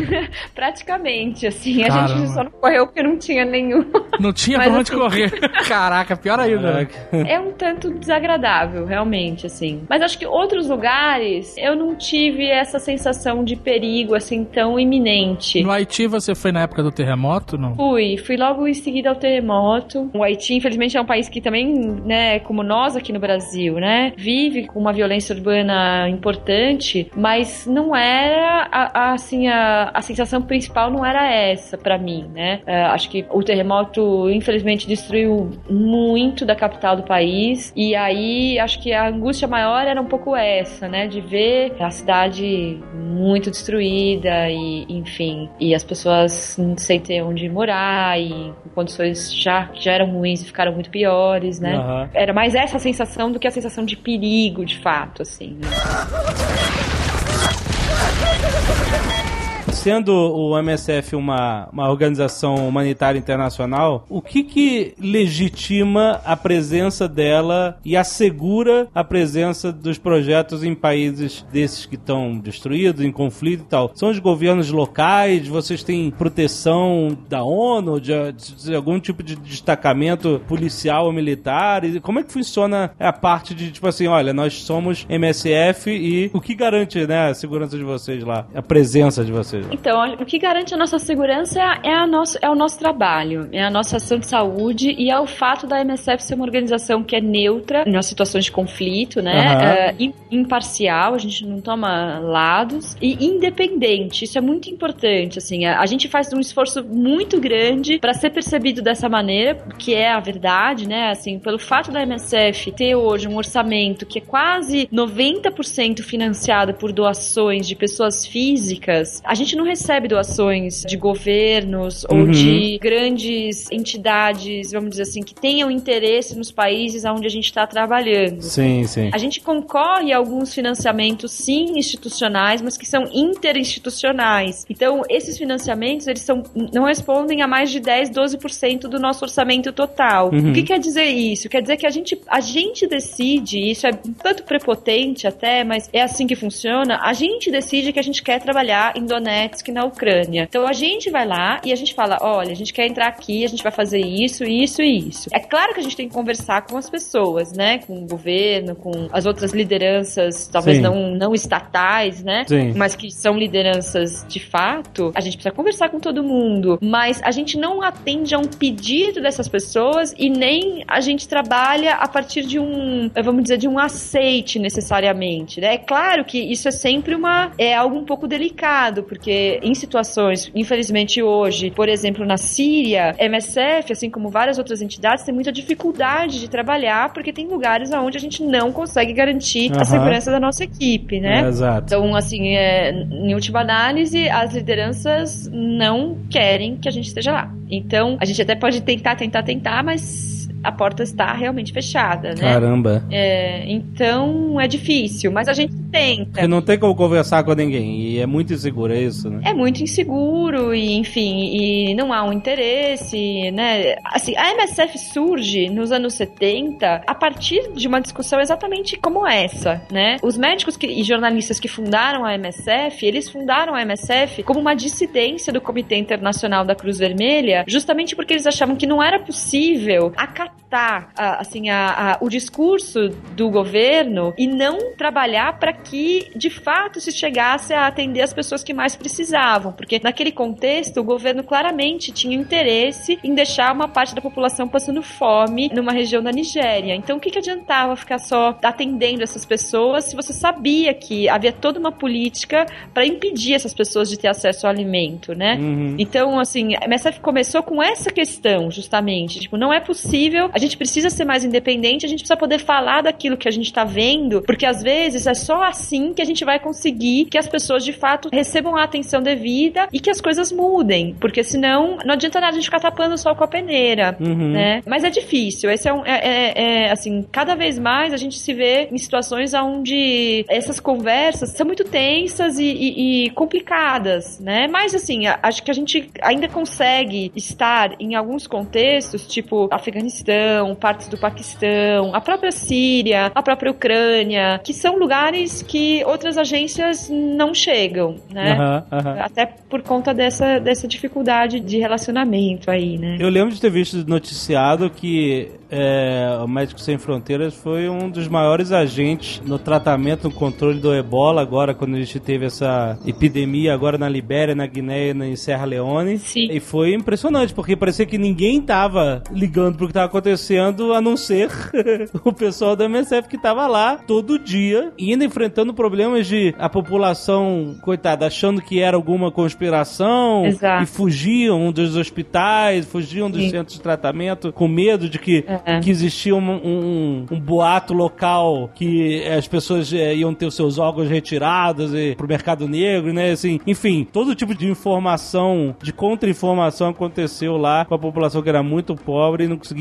Praticamente, assim. Caramba. A gente só não correu porque não tinha nenhum. Não tinha pra onde correr. Caraca, pior ainda. É um tanto desagradável, realmente, assim. Mas acho que outros lugares eu não tive essa sensação de perigo, assim, tão iminente. No Haiti você foi na época do terremoto, não? Fui logo em seguida ao terremoto. O Haiti, infelizmente, é um país que também, né, como nós aqui no Brasil, né, vive com uma violência urbana importante, mas não era, assim, a sensação principal não era essa pra mim, né. Acho que o terremoto, infelizmente, destruiu muito da capital do país, e aí acho que a angústia maior era um pouco essa, né, de ver a cidade muito destruída e, enfim, e as pessoas sem ter onde morar e com condições que já eram ruins e ficaram muito piores, né. Era mais essa sensação do que a sensação de perigo, de fato, assim, né? sendo o MSF uma organização humanitária internacional, o que legitima a presença dela e assegura a presença dos projetos em países desses que estão destruídos, em conflito e tal? São os governos locais? Vocês têm proteção da ONU, de algum tipo de destacamento policial ou militar? E como é que funciona a parte de, tipo assim, olha, nós somos MSF e o que garante, né, a segurança de vocês lá, a presença de vocês lá? Então, o que garante a nossa segurança é o nosso trabalho, é a nossa ação de saúde e é o fato da MSF ser uma organização que é neutra nas situações de conflito, né? Imparcial, a gente não toma lados e independente. Isso é muito importante, assim. A gente faz um esforço muito grande para ser percebido dessa maneira, que é a verdade, né? Assim, pelo fato da MSF ter hoje um orçamento que é quase 90% financiado por doações de pessoas físicas, a gente não recebe doações de governos ou de grandes entidades, vamos dizer assim, que tenham interesse nos países onde a gente está trabalhando. Sim, sim. A gente concorre a alguns financiamentos, sim, institucionais, mas que são interinstitucionais. Então, esses financiamentos, eles não respondem a mais de 10, 12% do nosso orçamento total. O que quer dizer isso? Quer dizer que a gente decide, isso é um tanto prepotente até, mas é assim que funciona, a gente decide que a gente quer trabalhar em Donetsk, na Ucrânia. Então, a gente vai lá e a gente fala, olha, a gente quer entrar aqui, a gente vai fazer isso, isso e isso. É claro que a gente tem que conversar com as pessoas, né? Com o governo, com as outras lideranças, talvez não estatais, né? Sim. Mas que são lideranças de fato. A gente precisa conversar com todo mundo, mas a gente não atende a um pedido dessas pessoas e nem a gente trabalha a partir de vamos dizer, de um aceite necessariamente, né? É claro que isso é sempre algo um pouco delicado, porque em situações, infelizmente hoje, por exemplo, na Síria, MSF, assim como várias outras entidades, tem muita dificuldade de trabalhar, porque tem lugares onde a gente não consegue garantir a segurança da nossa equipe, né? Exato. Então, assim, em última análise, as lideranças não querem que a gente esteja lá. Então, a gente até pode tentar, mas a porta está realmente fechada, né? Caramba. Então, é difícil, mas a gente tenta. Porque não tem como conversar com ninguém, e é muito inseguro, é isso, né? É muito inseguro, e enfim, e não há um interesse, né? Assim, a MSF surge nos anos 70 a partir de uma discussão exatamente como essa, né? Os médicos e jornalistas que fundaram a MSF, eles fundaram a MSF como uma dissidência do Comitê Internacional da Cruz Vermelha, justamente porque eles achavam que não era possível acatar o discurso do governo e não trabalhar para que, de fato, se chegasse a atender as pessoas que mais precisavam, porque naquele contexto o governo claramente tinha interesse em deixar uma parte da população passando fome numa região da Nigéria. Então, o que adiantava ficar só atendendo essas pessoas se você sabia que havia toda uma política para impedir essas pessoas de ter acesso ao alimento, né? Então, assim, a MSF começou com essa questão, justamente, tipo, não é possível, a gente precisa ser mais independente, a gente precisa poder falar daquilo que a gente tá vendo, porque às vezes é só assim que a gente vai conseguir que as pessoas de fato recebam a atenção devida e que as coisas mudem, porque senão não adianta nada a gente ficar tapando o sol com a peneira, né? Mas é difícil, esse assim, cada vez mais a gente se vê em situações onde essas conversas são muito tensas e complicadas, né? Mas assim, acho que a gente ainda consegue estar em alguns contextos, tipo Afeganistão, partes do Paquistão, a própria Síria, a própria Ucrânia, que são lugares que outras agências não chegam, né? Até por conta dessa dificuldade de relacionamento aí, né? Eu lembro de ter visto noticiado que o Médicos Sem Fronteiras foi um dos maiores agentes no tratamento, no controle do Ebola, agora quando a gente teve essa epidemia agora na Libéria, na Guiné e em Serra Leone. Sim. E foi impressionante, porque parecia que ninguém tava ligando pro que tava acontecendo, a não ser o pessoal da MSF que tava lá todo dia, indo enfrentando problemas de a população, coitada, achando que era alguma conspiração. Exato. E fugiam dos hospitais, fugiam dos centros de tratamento com medo de que existia um boato local que as pessoas iam ter os seus órgãos retirados pro mercado negro, né? Assim, enfim, todo tipo de informação, de contra-informação aconteceu lá com a população que era muito pobre e não conseguia entender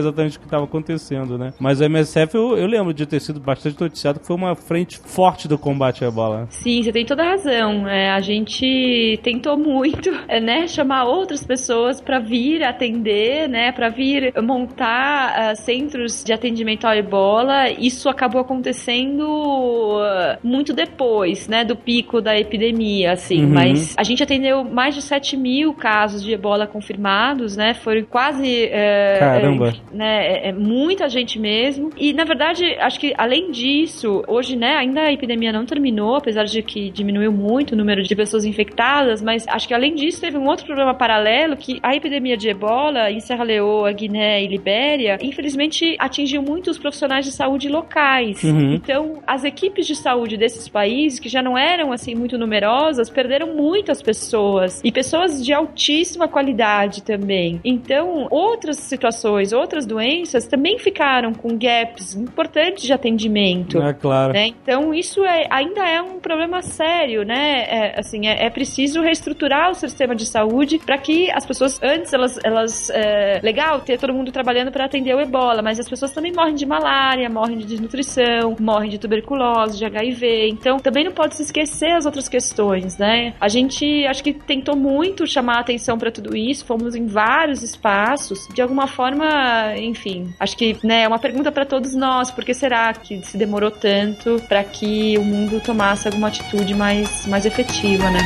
exatamente o que estava acontecendo, né? Mas o MSF, eu lembro de ter sido bastante noticiado que foi uma frente forte do combate à ebola. Sim, você tem toda a razão. A gente tentou muito, né, chamar outras pessoas para vir atender, né, para vir montar centros de atendimento à ebola. Isso acabou acontecendo muito depois, né, do pico da epidemia, assim. Mas a gente atendeu mais de 7.000 casos de ebola confirmados, né? Foi quase... Caramba! Muita gente mesmo. E, na verdade, acho que além disso, hoje, né, ainda a epidemia não terminou, apesar de que diminuiu muito o número de pessoas infectadas, mas acho que além disso teve um outro problema paralelo, que a epidemia de ebola em Serra Leoa, Guiné e Libéria, infelizmente atingiu muito os profissionais de saúde locais. Então, as equipes de saúde desses países, que já não eram, assim, muito numerosas, perderam muitas pessoas, e pessoas de altíssima qualidade também. Então, outras situações, outras doenças também ficaram com gaps importantes de atendimento. Claro. Né? Então, isso ainda é um problema sério, né? É preciso reestruturar o sistema de saúde para que as pessoas, antes legal ter todo mundo trabalhando para atender o ebola, mas as pessoas também morrem de malária, morrem de desnutrição, morrem de tuberculose, de HIV. Então, também não pode se esquecer as outras questões, né? A gente, acho que tentou muito chamar a atenção para tudo isso, fomos em vários espaços, de alguma forma, enfim, acho que, né, é uma pergunta para todos nós, por que será que se demorou tanto para que o mundo tomasse alguma atitude mais efetiva, né?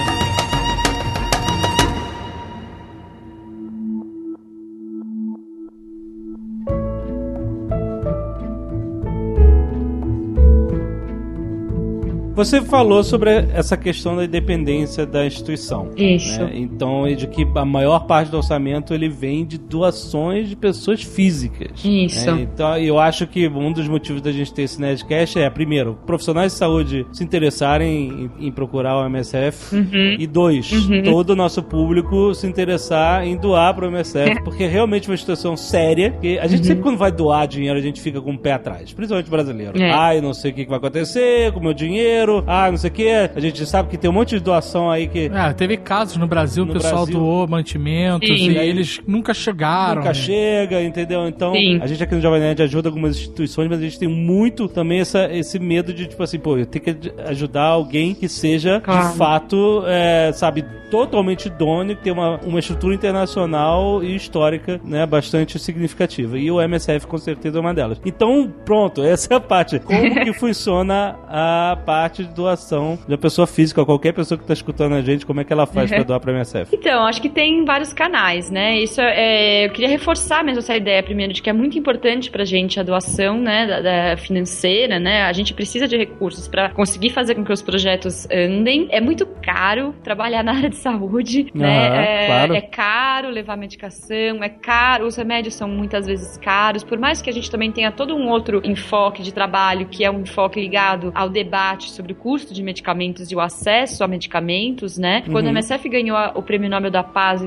Você falou sobre essa questão da independência da instituição. Isso. Né? Então, de que a maior parte do orçamento ele vem de doações de pessoas físicas. Isso. Né? Então, eu acho que um dos motivos da gente ter esse Nerdcast é, primeiro, profissionais de saúde se interessarem em procurar o MSF. E dois, todo o nosso público se interessar em doar para o MSF, porque é realmente uma situação séria. Que a gente sempre, quando vai doar dinheiro, a gente fica com o pé atrás, principalmente brasileiro. Eu não sei o que vai acontecer com o meu dinheiro. Não sei o que. A gente sabe que tem um monte de doação aí que... teve casos no Brasil, o pessoal doou mantimentos e eles nunca chegaram. Nunca chega, entendeu? Então, a gente aqui no Jovem Nerd ajuda algumas instituições, mas a gente tem muito também esse medo de, tipo assim, eu tenho que ajudar alguém que seja, de fato, sabe, totalmente idôneo, que tem uma estrutura internacional e histórica, né, bastante significativa. E o MSF, com certeza, é uma delas. Então, pronto, essa é a parte. Como que funciona a parte de doação da pessoa física, ou qualquer pessoa que está escutando a gente, como é que ela faz para doar para a MSF? Então, acho que tem vários canais, né? Isso eu queria reforçar mesmo essa ideia, primeiro, de que é muito importante pra gente a doação, né, da financeira, né? A gente precisa de recursos para conseguir fazer com que os projetos andem. É muito caro trabalhar na área de saúde, né? Claro. É caro levar medicação, é caro, os remédios são muitas vezes caros, por mais que a gente também tenha todo um outro enfoque de trabalho, que é um enfoque ligado ao debate sobre o custo de medicamentos e o acesso a medicamentos, né? Quando a MSF ganhou o Prêmio Nobel da Paz em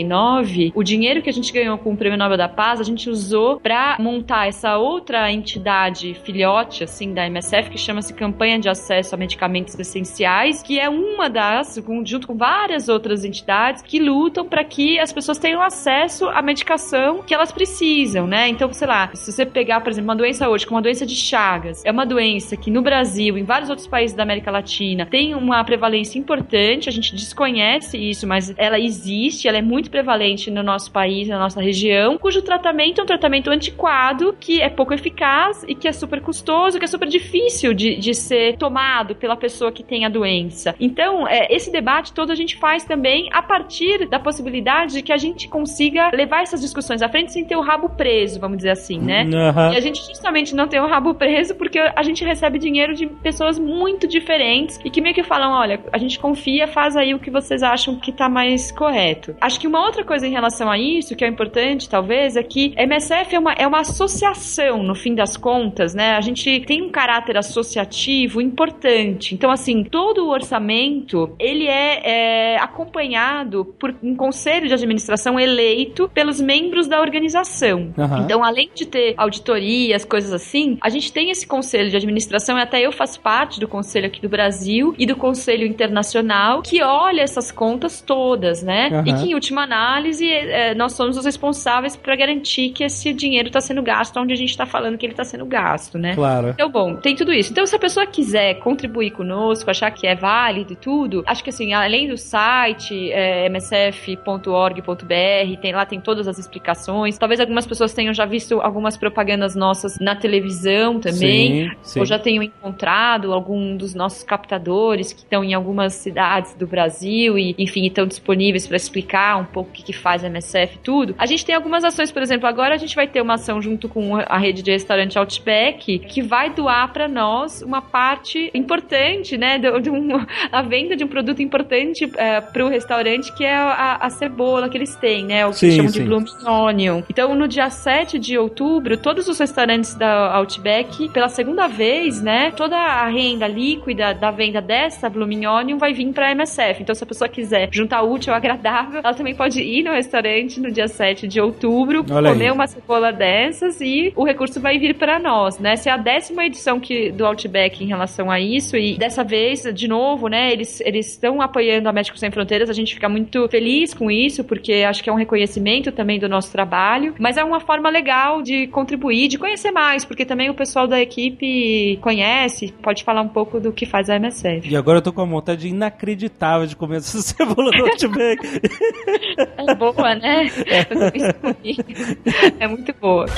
99, o dinheiro que a gente ganhou com o Prêmio Nobel da Paz, a gente usou para montar essa outra entidade filhote, assim, da MSF, que chama-se Campanha de Acesso a Medicamentos Essenciais, que é uma das, junto com várias outras entidades, que lutam para que as pessoas tenham acesso à medicação que elas precisam, né? Então, sei lá, se você pegar, por exemplo, uma doença hoje, como a doença de Chagas, é uma doença que no Brasil, em vários outros países da América Latina, tem uma prevalência importante, a gente desconhece isso, mas ela existe, ela é muito prevalente no nosso país, na nossa região, cujo tratamento é um tratamento antiquado, que é pouco eficaz e que é super custoso, que é super difícil de ser tomado pela pessoa que tem a doença. Então, esse debate todo a gente faz também a partir da possibilidade de que a gente consiga levar essas discussões à frente sem ter o rabo preso, vamos dizer assim, né? E a gente justamente não tem o rabo preso porque a gente recebe dinheiro de pessoas muito diferentes e que meio que falam, olha, a gente confia, faz aí o que vocês acham que tá mais correto. Acho que uma outra coisa em relação a isso, que é importante, talvez, é que MSF é uma associação, no fim das contas, né? A gente tem um caráter associativo importante. Então, assim, todo o orçamento, ele é acompanhado por um conselho de administração eleito pelos membros da organização. Então, além de ter auditorias, coisas assim, a gente tem esse conselho de administração, e até eu faço parte do conselho conselho aqui do Brasil e do conselho internacional, que olha essas contas todas, né? E que, em última análise, nós somos os responsáveis para garantir que esse dinheiro está sendo gasto onde a gente está falando que ele está sendo gasto, né? Claro. Então, bom, tem tudo isso. Então, se a pessoa quiser contribuir conosco, achar que é válido e tudo, acho que assim, além do site msf.org.br, tem todas as explicações. Talvez algumas pessoas tenham já visto algumas propagandas nossas na televisão também, sim. Ou já tenham encontrado algum dos nossos captadores que estão em algumas cidades do Brasil e, enfim, estão disponíveis para explicar um pouco o que faz a MSF e tudo. A gente tem algumas ações, por exemplo, agora a gente vai ter uma ação junto com a rede de restaurante Outback, que vai doar para nós uma parte importante, né, a venda de um produto importante para o restaurante, que é a cebola que eles têm, né, o que chamam de Blooming Onion. Então, no dia 7 de outubro, todos os restaurantes da Outback, pela segunda vez, né, toda a renda líquida da venda dessa Blooming Onion vai vir para a MSF. Então, se a pessoa quiser juntar útil ao agradável, ela também pode ir no restaurante no dia 7 de outubro, comer uma cebola dessas e o recurso vai vir para nós, né? Essa é a 10ª edição do Outback em relação a isso, e dessa vez, de novo, né, eles estão apoiando a Médicos Sem Fronteiras. A gente fica muito feliz com isso, porque acho que é um reconhecimento também do nosso trabalho, mas é uma forma legal de contribuir, de conhecer mais, porque também o pessoal da equipe conhece, pode falar um pouco do que faz a MSF. E agora eu tô com uma vontade inacreditável de comer essa cebola do Outback. É boa, né? É muito boa.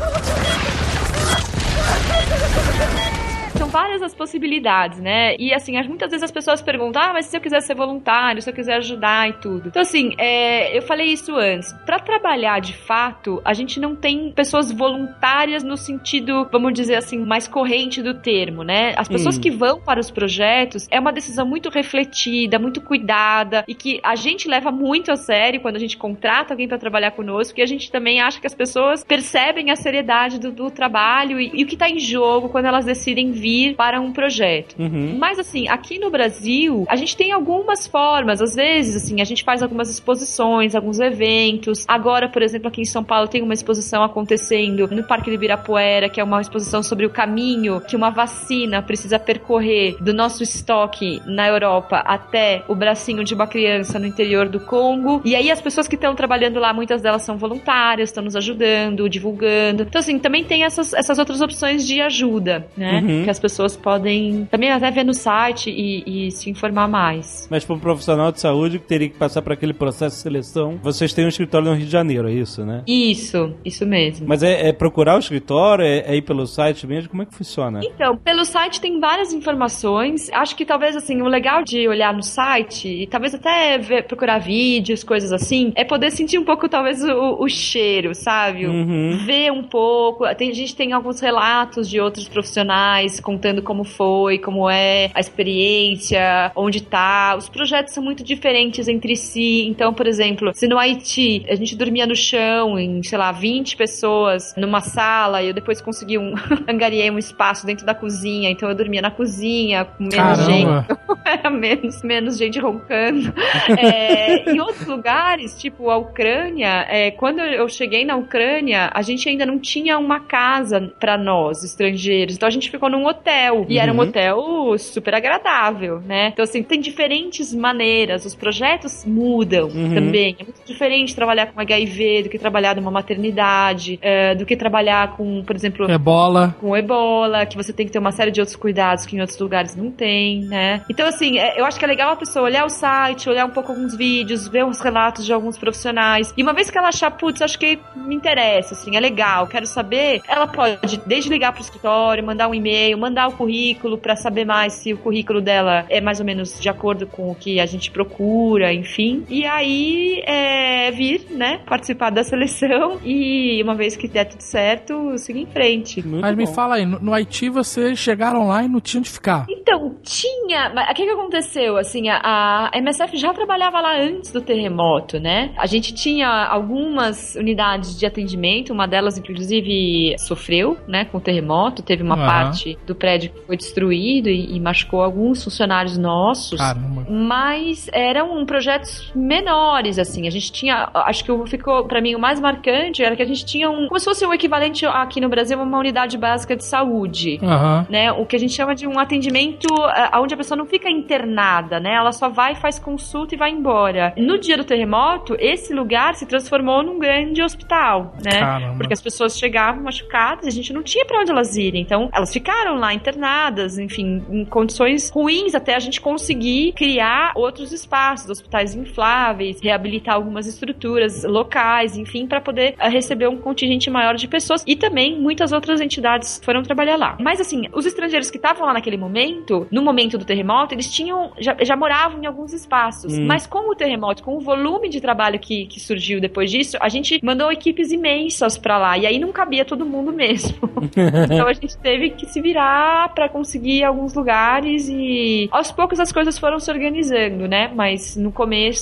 São várias as possibilidades, né? E assim, muitas vezes as pessoas perguntam, mas se eu quiser ser voluntário, se eu quiser ajudar e tudo. Então assim, eu falei isso antes. Pra trabalhar de fato, a gente não tem pessoas voluntárias no sentido, vamos dizer assim, mais corrente do termo, né? As pessoas que vão para os projetos, é uma decisão muito refletida, muito cuidada, e que a gente leva muito a sério quando a gente contrata alguém pra trabalhar conosco, e a gente também acha que as pessoas percebem a seriedade do trabalho e o que tá em jogo quando elas decidem vir para um projeto. Mas assim, aqui no Brasil, a gente tem algumas formas, às vezes, assim, a gente faz algumas exposições, alguns eventos. Agora, por exemplo, aqui em São Paulo tem uma exposição acontecendo no Parque do Ibirapuera, que é uma exposição sobre o caminho que uma vacina precisa percorrer do nosso estoque na Europa até o bracinho de uma criança no interior do Congo. E aí as pessoas que estão trabalhando lá, muitas delas são voluntárias, estão nos ajudando, divulgando. Então, assim, também tem essas outras opções de ajuda, né? Que as pessoas podem também até ver no site e se informar mais. Mas para um profissional de saúde que teria que passar por aquele processo de seleção, vocês têm um escritório no Rio de Janeiro, é isso, né? Isso mesmo. Mas é procurar o escritório? É ir pelo site mesmo? Como é que funciona? Então, pelo site tem várias informações. Acho que talvez, assim, o legal de olhar no site, e talvez até procurar vídeos, coisas assim, é poder sentir um pouco, talvez, o cheiro, sabe? Ver um pouco. A gente tem alguns relatos de outros profissionais contando como foi, como é a experiência, onde tá. Os projetos são muito diferentes entre si. Então, por exemplo, se no Haiti a gente dormia no chão em, 20 pessoas numa sala, e eu depois consegui angariei um espaço dentro da cozinha, então eu dormia na cozinha com menos gente. Era menos gente roncando. Em outros lugares, tipo a Ucrânia, quando eu cheguei na Ucrânia, a gente ainda não tinha uma casa pra nós, estrangeiros. Então a gente ficou num hotel. E era um hotel super agradável, né? Então, assim, tem diferentes maneiras. Os projetos mudam também. É muito diferente trabalhar com HIV do que trabalhar numa maternidade, do que trabalhar com, por exemplo... Ebola. Com ebola, que você tem que ter uma série de outros cuidados que em outros lugares não tem, né? Então, assim, eu acho que é legal a pessoa olhar o site, olhar um pouco alguns vídeos, ver uns relatos de alguns profissionais. E uma vez que ela achar, putz, acho que me interessa, assim, é legal, quero saber, ela pode desde ligar pro escritório, mandar um e-mail, mandar o currículo para saber mais se o currículo dela é mais ou menos de acordo com o que a gente procura, enfim. E aí vir, né, participar da seleção e uma vez que der tudo certo, seguir em frente. Mas me fala aí, no Haiti vocês chegaram lá e não tinham onde ficar? Então, tinha... Mas o que aconteceu? Assim, a MSF já trabalhava lá antes do terremoto, né? A gente tinha algumas unidades de atendimento, uma delas, inclusive, sofreu, né, com o terremoto, teve uma parte do prédio que foi destruído e machucou alguns funcionários nossos. Caramba. Mas eram projetos menores, assim. A gente tinha, acho que ficou, pra mim, o mais marcante era que a gente tinha como se fosse o equivalente aqui no Brasil, uma unidade básica de saúde, né? O que a gente chama de um atendimento onde a pessoa não fica internada, né? Ela só vai, faz consulta e vai embora. No dia do terremoto, esse lugar se transformou num grande hospital, né? Caramba. Porque as pessoas chegavam machucadas e a gente não tinha pra onde elas irem. Então, elas ficaram lá internadas, enfim, em condições ruins até a gente conseguir criar outros espaços, hospitais infláveis, reabilitar algumas estruturas locais, enfim, para poder receber um contingente maior de pessoas. E também muitas outras entidades foram trabalhar lá. Mas assim, os estrangeiros que estavam lá naquele momento, no momento do terremoto, eles tinham, já moravam em alguns espaços. Mas com o terremoto, com o volume de trabalho que surgiu depois disso, a gente mandou equipes imensas pra lá. E aí não cabia todo mundo mesmo. Então a gente teve que se virar pra conseguir alguns lugares e aos poucos as coisas foram se organizando, né? Mas no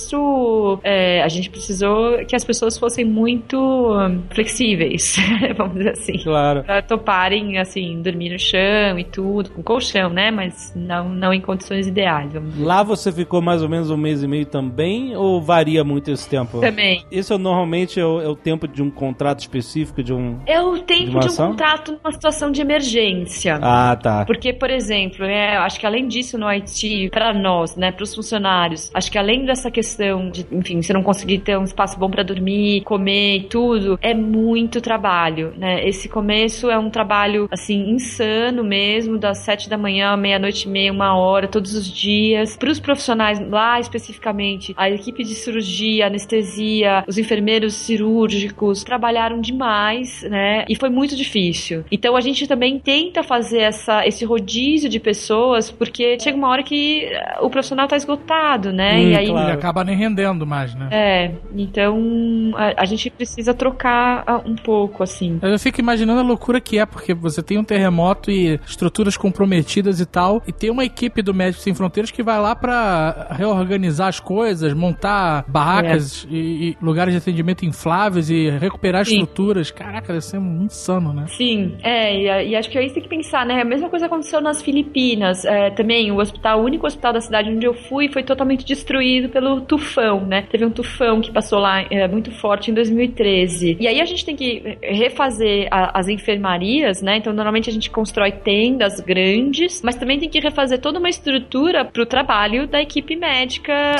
começo a gente precisou que as pessoas fossem muito flexíveis, vamos dizer assim. Claro. Pra toparem, assim, dormir no chão e tudo, com colchão, né? Mas não em condições ideais, vamos dizer. Lá você ficou mais ou menos 1 mês e meio também, ou varia muito esse tempo? Também. Isso normalmente é o tempo de um contrato específico de um... É o tempo de um contrato numa situação de emergência. Ah, tá. Porque, por exemplo, acho que além disso no Haiti, para nós, né, para os funcionários, acho que além dessa questão de, enfim, você não conseguir ter um espaço bom para dormir, comer e tudo, é muito trabalho, né? Esse começo é um trabalho, assim, insano mesmo, das 7 da manhã, meia-noite e meia, 1h, todos os dias. Para os profissionais lá, especificamente, a equipe de cirurgia, anestesia, os enfermeiros cirúrgicos, trabalharam demais, né? E foi muito difícil. Então, a gente também tenta fazer esse rodízio de pessoas, porque chega uma hora que o profissional tá esgotado, né? E aí claro. Ele acaba nem rendendo mais, né? Então a gente precisa trocar um pouco, assim. Eu fico imaginando a loucura que é, porque você tem um terremoto e estruturas comprometidas e tal, e tem uma equipe do Médicos Sem Fronteiras que vai lá pra reorganizar as coisas, montar barracas e lugares de atendimento infláveis e recuperar estruturas. Caraca, deve ser insano, né? Sim, e acho que aí você tem que pensar, né? A mesma coisa aconteceu nas Filipinas. Também o único hospital da cidade onde eu fui foi totalmente destruído pelo tufão, né? Teve um tufão que passou lá muito forte em 2013. E aí a gente tem que refazer as enfermarias, né? Então, normalmente a gente constrói tendas grandes, mas também tem que refazer toda uma estrutura pro trabalho da equipe médica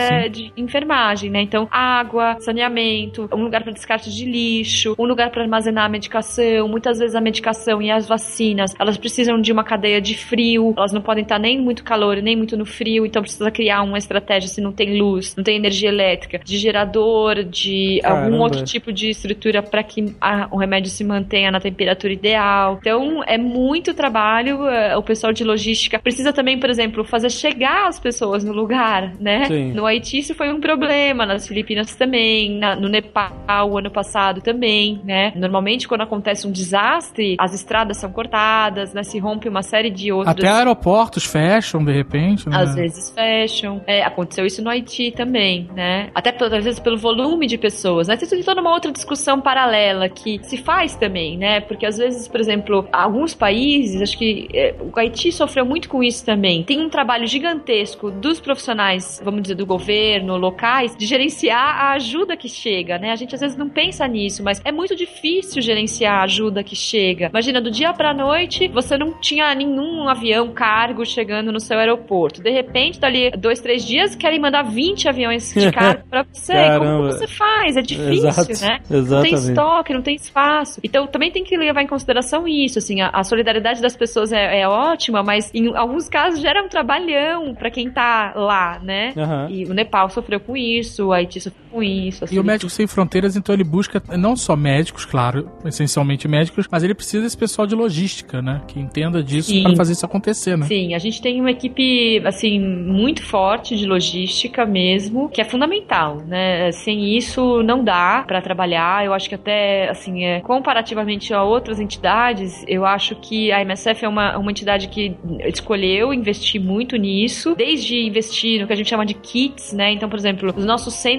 de enfermagem, né? Então, água, saneamento, um lugar para descarte de lixo, um lugar para armazenar a medicação. Muitas vezes a medicação e as vacinas, elas precisam de uma cadeia de frio, elas não podem estar nem muito calor nem muito no frio, então precisa criar uma estratégia se não tem luz, não tem energia elétrica, de gerador, de algum outro tipo de estrutura para que o remédio se mantenha na temperatura ideal. Então é muito trabalho. O pessoal de logística precisa também, por exemplo, fazer chegar as pessoas no lugar, né? Sim. No Haiti isso foi um problema, nas Filipinas também, no Nepal o ano passado também, né? Normalmente quando acontece um desastre, as estradas são cortadas, né? Se rompe uma série de outros... Até aeroportos fecham, de repente, né? Às vezes fecham. Aconteceu isso no Haiti também, né? Até às vezes pelo volume de pessoas, né? Tem toda uma outra discussão paralela que se faz também, né? Porque às vezes, por exemplo, alguns países, acho que o Haiti sofreu muito com isso também. Tem um trabalho gigantesco dos profissionais, vamos dizer, do governo, locais, de gerenciar a ajuda que chega, né? A gente às vezes não pensa nisso, mas é muito difícil gerenciar a ajuda que chega. Imagina, do dia pra noite, você não tinha nenhum avião cargo chegando no seu aeroporto. De repente, dali 2, 3 dias, querem mandar 20 aviões de cargo pra você. Como você faz? É difícil, né? Exatamente. Não tem estoque, não tem espaço. Então, também tem que levar em consideração isso, assim, a solidariedade das pessoas é ótima, mas em alguns casos gera um trabalhão pra quem tá lá, né? E o Nepal sofreu com isso, o Haiti sofreu com isso. E o Médicos Sem Fronteiras, então, ele busca não só médicos, claro, essencialmente médicos, mas ele precisa desse pessoal de logística, né? Que entenda disso para fazer isso acontecer, né? Sim, a gente tem uma equipe, assim, muito forte de logística mesmo, que é fundamental, né? Sem isso não dá para trabalhar. Eu acho que até, assim, comparativamente a outras entidades, eu acho que a MSF é uma entidade que escolheu investir muito nisso, desde investir no que a gente chama de kits, né? Então, por exemplo, os nossos centros de logística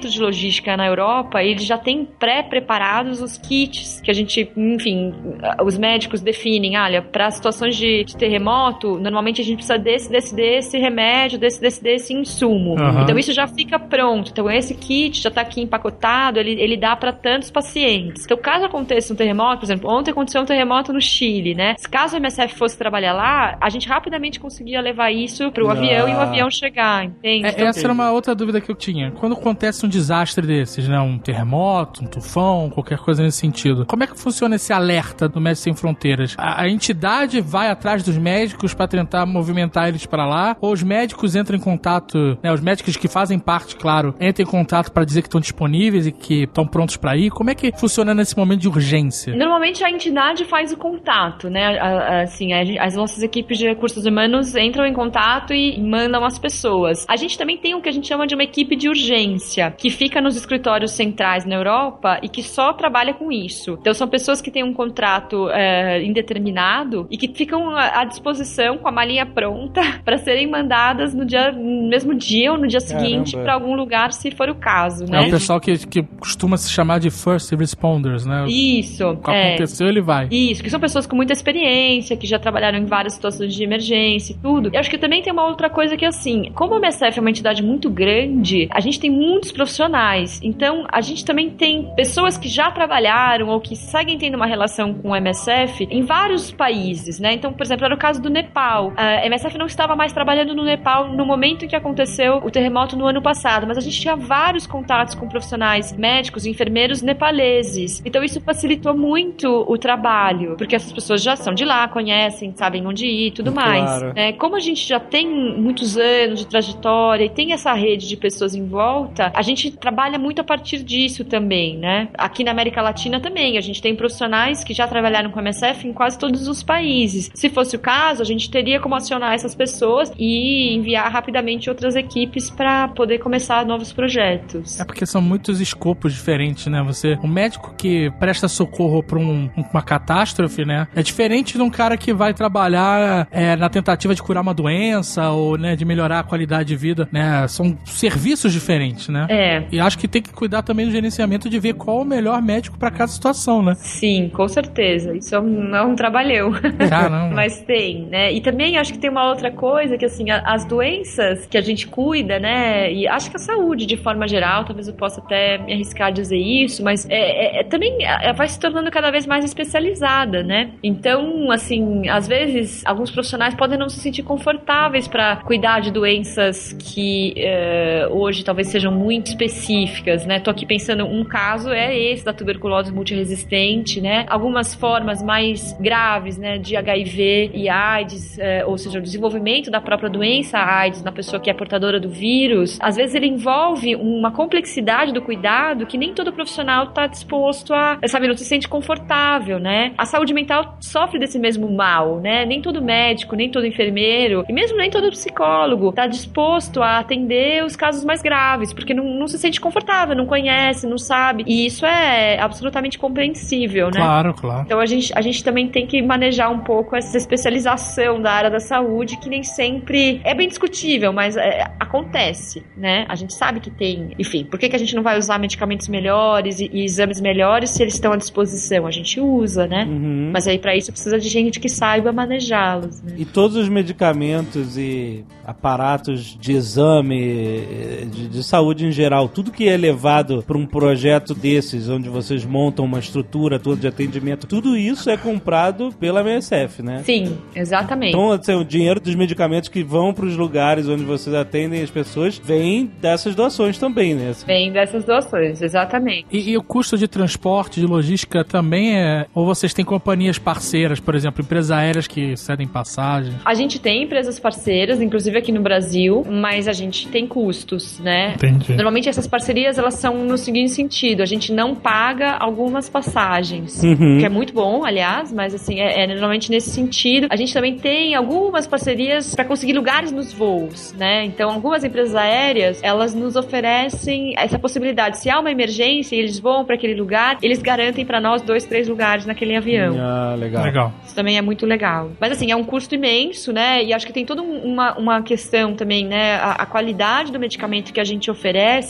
logística na Europa, eles já têm pré-preparados os kits que a gente, enfim, os médicos definem, olha, para situações de terremoto, normalmente a gente precisa desse remédio, desse insumo. Então isso já fica pronto. Então esse kit já tá aqui empacotado, ele dá para tantos pacientes. Então caso aconteça um terremoto, por exemplo, ontem aconteceu um terremoto no Chile, né? Caso o MSF fosse trabalhar lá, a gente rapidamente conseguia levar isso pro avião e o avião chegar, entende? Então, essa era uma outra dúvida que eu tinha. Quando acontece um desastre desses, né? Um terremoto, um tufão, qualquer coisa nesse sentido, como é que funciona esse alerta do Médicos Sem Fronteiras? A entidade vai atrás dos médicos para tentar movimentar eles para lá? Ou os médicos entram em contato, né? Os médicos que fazem parte, claro, entram em contato para dizer que estão disponíveis e que estão prontos para ir? Como é que funciona nesse momento de urgência? Normalmente a entidade faz o contato, né? Assim, as nossas equipes de recursos humanos entram em contato e mandam as pessoas. A gente também tem o que a gente chama de uma equipe de urgência, que fica nos escritórios centrais na Europa e que só trabalha com isso. Então são pessoas que têm um contrato indeterminado e que ficam à disposição com a malinha pronta para serem mandadas no mesmo dia ou no dia seguinte para algum lugar, se for o caso, né? É o pessoal que costuma se chamar de first responders, né? Isso. O que aconteceu, ele vai. Isso, que são pessoas com muita experiência, que já trabalharam em várias situações de emergência e tudo. Eu acho que também tem uma outra coisa que, assim, como a MSF é uma entidade muito grande, a gente tem muitos profissionais. Então, a gente também tem pessoas que já trabalharam ou que seguem tendo uma relação com o MSF em vários países, né? Então, por exemplo, era o caso do Nepal. A MSF não estava mais trabalhando no Nepal no momento em que aconteceu o terremoto no ano passado, mas a gente tinha vários contatos com profissionais médicos e enfermeiros nepaleses. Então, isso facilitou muito o trabalho, porque essas pessoas já são de lá, conhecem, sabem onde ir e tudo mais. Como a gente já tem muitos anos de trajetória e tem essa rede de pessoas em volta, a gente trabalha muito a partir disso também, né? Aqui na América Latina também, a gente tem profissionais que já trabalharam com a MSF em quase todos os países. Se fosse o caso, a gente teria como acionar essas pessoas e enviar rapidamente outras equipes para poder começar novos projetos. É porque são muitos escopos diferentes, né? O médico que presta socorro para uma catástrofe, né? É diferente de um cara que vai trabalhar na tentativa de curar uma doença ou, né, de melhorar a qualidade de vida, né? São serviços diferentes, né? E acho que tem que cuidar também do gerenciamento de ver qual é o melhor médico para cada situação, né? Sim, com certeza. Isso é um trabalhão. Caramba. Mas tem, né? E também acho que tem uma outra coisa que, assim, as doenças que a gente cuida, né? E acho que a saúde, de forma geral, talvez eu possa até me arriscar a dizer isso, mas também vai se tornando cada vez mais especializada, né? Então, assim, às vezes, alguns profissionais podem não se sentir confortáveis para cuidar de doenças que hoje talvez sejam muito específicas, né? Tô aqui pensando, um caso é esse da tuberculose multiresistente, né? Algumas formas mais graves, né, de HIV e AIDS, ou seja, o desenvolvimento da própria doença AIDS na pessoa que é portadora do vírus, às vezes ele envolve uma complexidade do cuidado que nem todo profissional está disposto a, sabe, não se sente confortável, né? A saúde mental sofre desse mesmo mal, né? Nem todo médico, nem todo enfermeiro e mesmo nem todo psicólogo está disposto a atender os casos mais graves, porque não se sente confortável, não conhece, não sabe, e isso é absolutamente compreensível, né? Claro, claro. Então a gente também tem que manejar um pouco essa especialização da área da saúde, que nem sempre é bem discutível, mas acontece, né? A gente sabe que tem, enfim, por que a gente não vai usar medicamentos melhores e exames melhores se eles estão à disposição? A gente usa, né? Mas aí pra isso precisa de gente que saiba manejá-los, né? E todos os medicamentos e aparatos de exame, de saúde em geral, tudo que é levado para um projeto desses, onde vocês montam uma estrutura toda de atendimento, tudo isso é comprado pela MSF, né? Sim, exatamente. Então, assim, o dinheiro dos medicamentos que vão para os lugares onde vocês atendem as pessoas vem dessas doações também, né? Vem dessas doações, exatamente. E o custo de transporte, de logística também é... Ou vocês têm companhias parceiras, por exemplo, empresas aéreas que cedem passagens? A gente tem empresas parceiras, inclusive aqui no Brasil, mas a gente tem custos, né? Entendi. Normalmente essas parcerias, elas são no seguinte sentido, a gente não paga algumas passagens, que é muito bom, aliás, mas assim, normalmente nesse sentido. A gente também tem algumas parcerias para conseguir lugares nos voos, né? Então, algumas empresas aéreas, elas nos oferecem essa possibilidade. Se há uma emergência e eles vão para aquele lugar, eles garantem para nós 2, 3 lugares naquele avião. Ah, legal. Isso também é muito legal. Mas assim, é um custo imenso, né? E acho que tem toda uma questão também, né? A qualidade do medicamento que a gente oferece é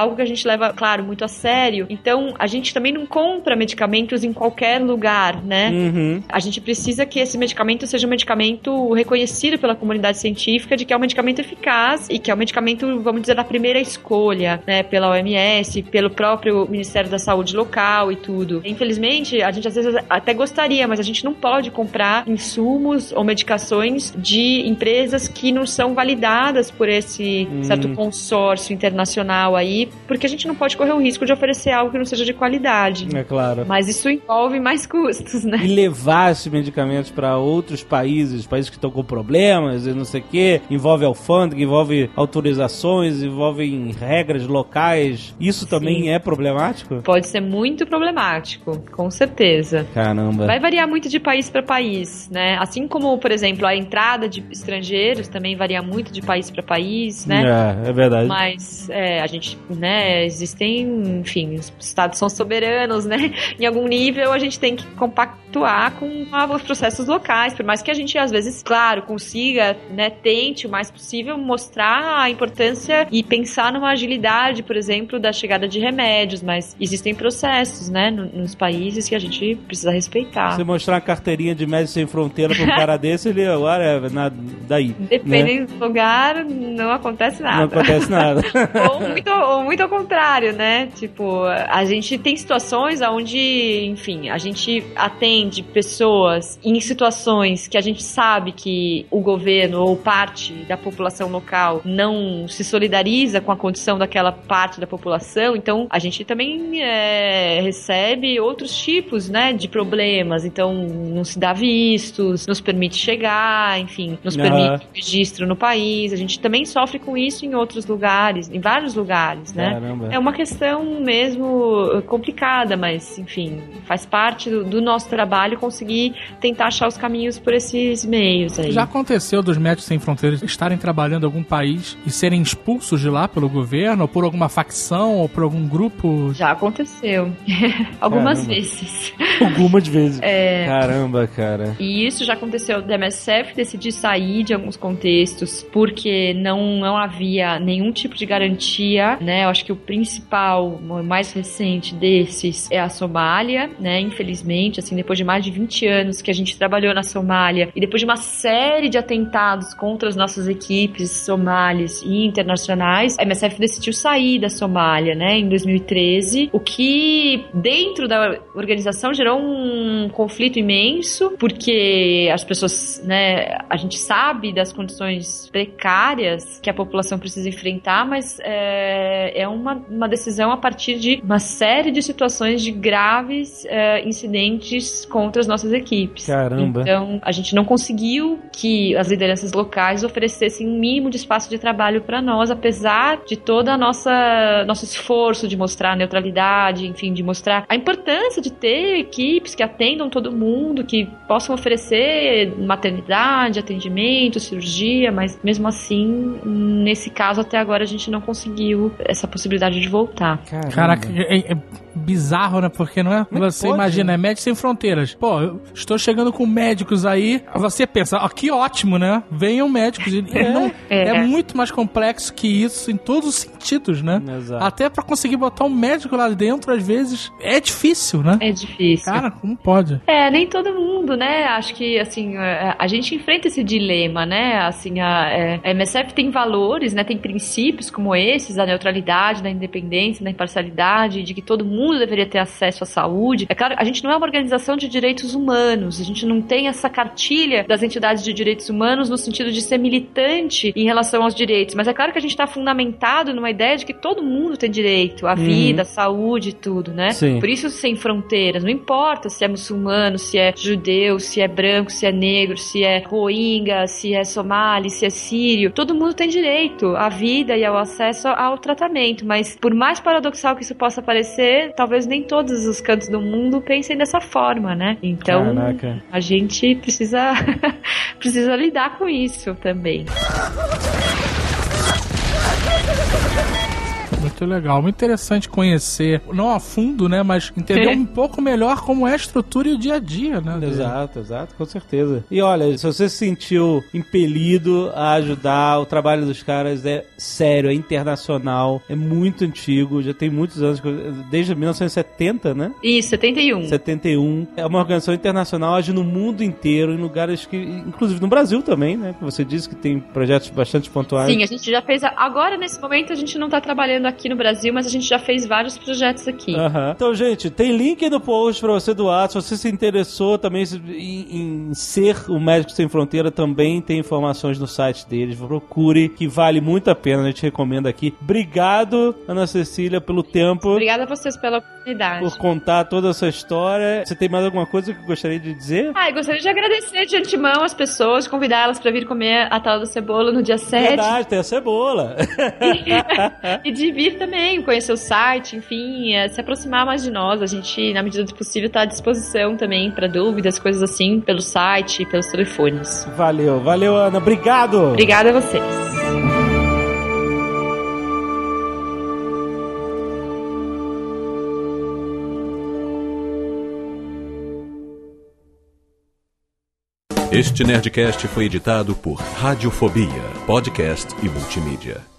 algo que a gente leva, claro, muito a sério. Então, a gente também não compra medicamentos em qualquer lugar, né? A gente precisa que esse medicamento seja um medicamento reconhecido pela comunidade científica de que é um medicamento eficaz e que é um medicamento, vamos dizer, da primeira escolha, né? Pela OMS, pelo próprio Ministério da Saúde local e tudo. Infelizmente, a gente às vezes até gostaria, mas a gente não pode comprar insumos ou medicações de empresas que não são validadas por esse certo consórcio internacional aí, porque a gente não pode correr o risco de oferecer algo que não seja de qualidade. É claro. Mas isso envolve mais custos, né? E levar esses medicamentos para outros países que estão com problemas e não sei o quê, envolve alfândega, envolve autorizações, envolve regras locais. Isso também é problemático? Pode ser muito problemático, com certeza. Caramba. Vai variar muito de país para país, né? Assim como, por exemplo, a entrada de estrangeiros também varia muito de país para país, né? É verdade. Mas a gente, né, existem, enfim, os estados são soberanos, né? Em algum nível a gente tem que compactuar com os processos locais, por mais que a gente, às vezes, claro, consiga, né, tente o mais possível mostrar a importância e pensar numa agilidade, por exemplo, da chegada de remédios, mas existem processos, né, nos países que a gente precisa respeitar. Se mostrar uma carteirinha de Médicos Sem Fronteira para um cara desse, ele agora é daí. Dependendo, né? do lugar, não acontece nada. Não acontece nada. ou muito ao contrário, né? Tipo, a gente tem situações onde, enfim, a gente atende pessoas em situações que a gente sabe que o governo ou parte da população local não se solidariza com a condição daquela parte da população, então a gente também recebe outros tipos, né, de problemas, então não se dá vistos, nos permite chegar, enfim, nos permite registro no país, a gente também sofre com isso em outros lugares, em vários lugares, né? Caramba. É uma questão mesmo complicada, mas, enfim, faz parte do nosso trabalho conseguir tentar achar os caminhos por esses meios aí. Já aconteceu dos Médicos Sem Fronteiras estarem trabalhando em algum país e serem expulsos de lá pelo governo, ou por alguma facção, ou por algum grupo? Já aconteceu. Algumas vezes. Algumas vezes. Caramba, cara. E isso já aconteceu da MSF decidir sair de alguns contextos porque não havia nenhum tipo de garantia, né? Eu acho que o principal, o mais recente desses é a Somália, né? Infelizmente, assim, depois de mais de 20 anos que a gente trabalhou na Somália e depois de uma série de atentados contra as nossas equipes somalis e internacionais, a MSF decidiu sair da Somália, né? Em 2013, o que dentro da organização gerou um conflito imenso, porque as pessoas, né? A gente sabe das condições precárias que a população precisa enfrentar, mas é uma decisão a partir de uma série de situações de graves incidentes contra as nossas equipes. Caramba. Então, a gente não conseguiu que as lideranças locais oferecessem um mínimo de espaço de trabalho para nós, apesar de todo nosso esforço de mostrar a neutralidade, enfim, de mostrar a importância de ter equipes que atendam todo mundo, que possam oferecer maternidade, atendimento, cirurgia, mas mesmo assim, nesse caso, até agora a gente não conseguiu essa possibilidade de voltar. Caraca, é bizarro, né? Porque não é? Você imagina, é Médicos Sem Fronteiras. Pô, eu estou chegando com médicos aí, você pensa, que ótimo, né? Venham médicos. É muito mais complexo que isso em todos os sentidos, né? Exato. Até pra conseguir botar um médico lá dentro, às vezes, é difícil, né? É difícil. Cara, como pode? Nem todo mundo, né? Acho que, assim, a gente enfrenta esse dilema, né? Assim, a MSF tem valores, né? Tem princípios como esses, da neutralidade, da independência, da imparcialidade, de que todo mundo deveria ter acesso à saúde. É claro, a gente não é uma organização de direitos humanos, a gente não tem essa cartilha das entidades de direitos humanos no sentido de ser militante em relação aos direitos, mas é claro que a gente está fundamentado numa ideia de que todo mundo tem direito à vida, à saúde e tudo, né? Sim. Por isso, sem fronteiras, não importa se é muçulmano, se é judeu, se é branco, se é negro, se é rohingya, se é somali, se é sírio, todo mundo tem direito à vida e ao acesso ao tratamento, mas por mais paradoxal que isso possa parecer, talvez nem todos os cantos do mundo pensem dessa forma, né? Então, caraca, a gente precisa lidar com isso também. Muito legal, muito interessante conhecer, não a fundo, né, mas entender um pouco melhor como é a estrutura e o dia a dia, né? Exato, com certeza. E olha, se você se sentiu impelido a ajudar, o trabalho dos caras é sério, é internacional, é muito antigo, já tem muitos anos, desde 1970, né? Isso, 71. É uma organização internacional, age no mundo inteiro, em lugares que, inclusive no Brasil também, né? Que você disse que tem projetos bastante pontuais. Sim, a gente já fez, agora nesse momento a gente não tá trabalhando aqui no Brasil, mas a gente já fez vários projetos aqui. Então, gente, tem link no post pra você doar, se você se interessou também em ser o Médico Sem Fronteira, também tem informações no site deles, procure, que vale muito a pena, a gente recomenda aqui. Obrigado, Ana Cecília, pelo tempo. Obrigada a vocês pela oportunidade. Por contar toda essa história. Você tem mais alguma coisa que gostaria de dizer? Eu gostaria de agradecer de antemão as pessoas, convidá-las pra vir comer a tal da cebola no dia 7. Verdade, tem a cebola. E de vir também, conhecer o site, enfim, se aproximar mais de nós. A gente, na medida do possível, tá à disposição também pra dúvidas, coisas assim, pelo site e pelos telefones. Valeu, Ana. Obrigado. Obrigada a vocês. Este Nerdcast foi editado por Radiofobia, podcast e multimídia.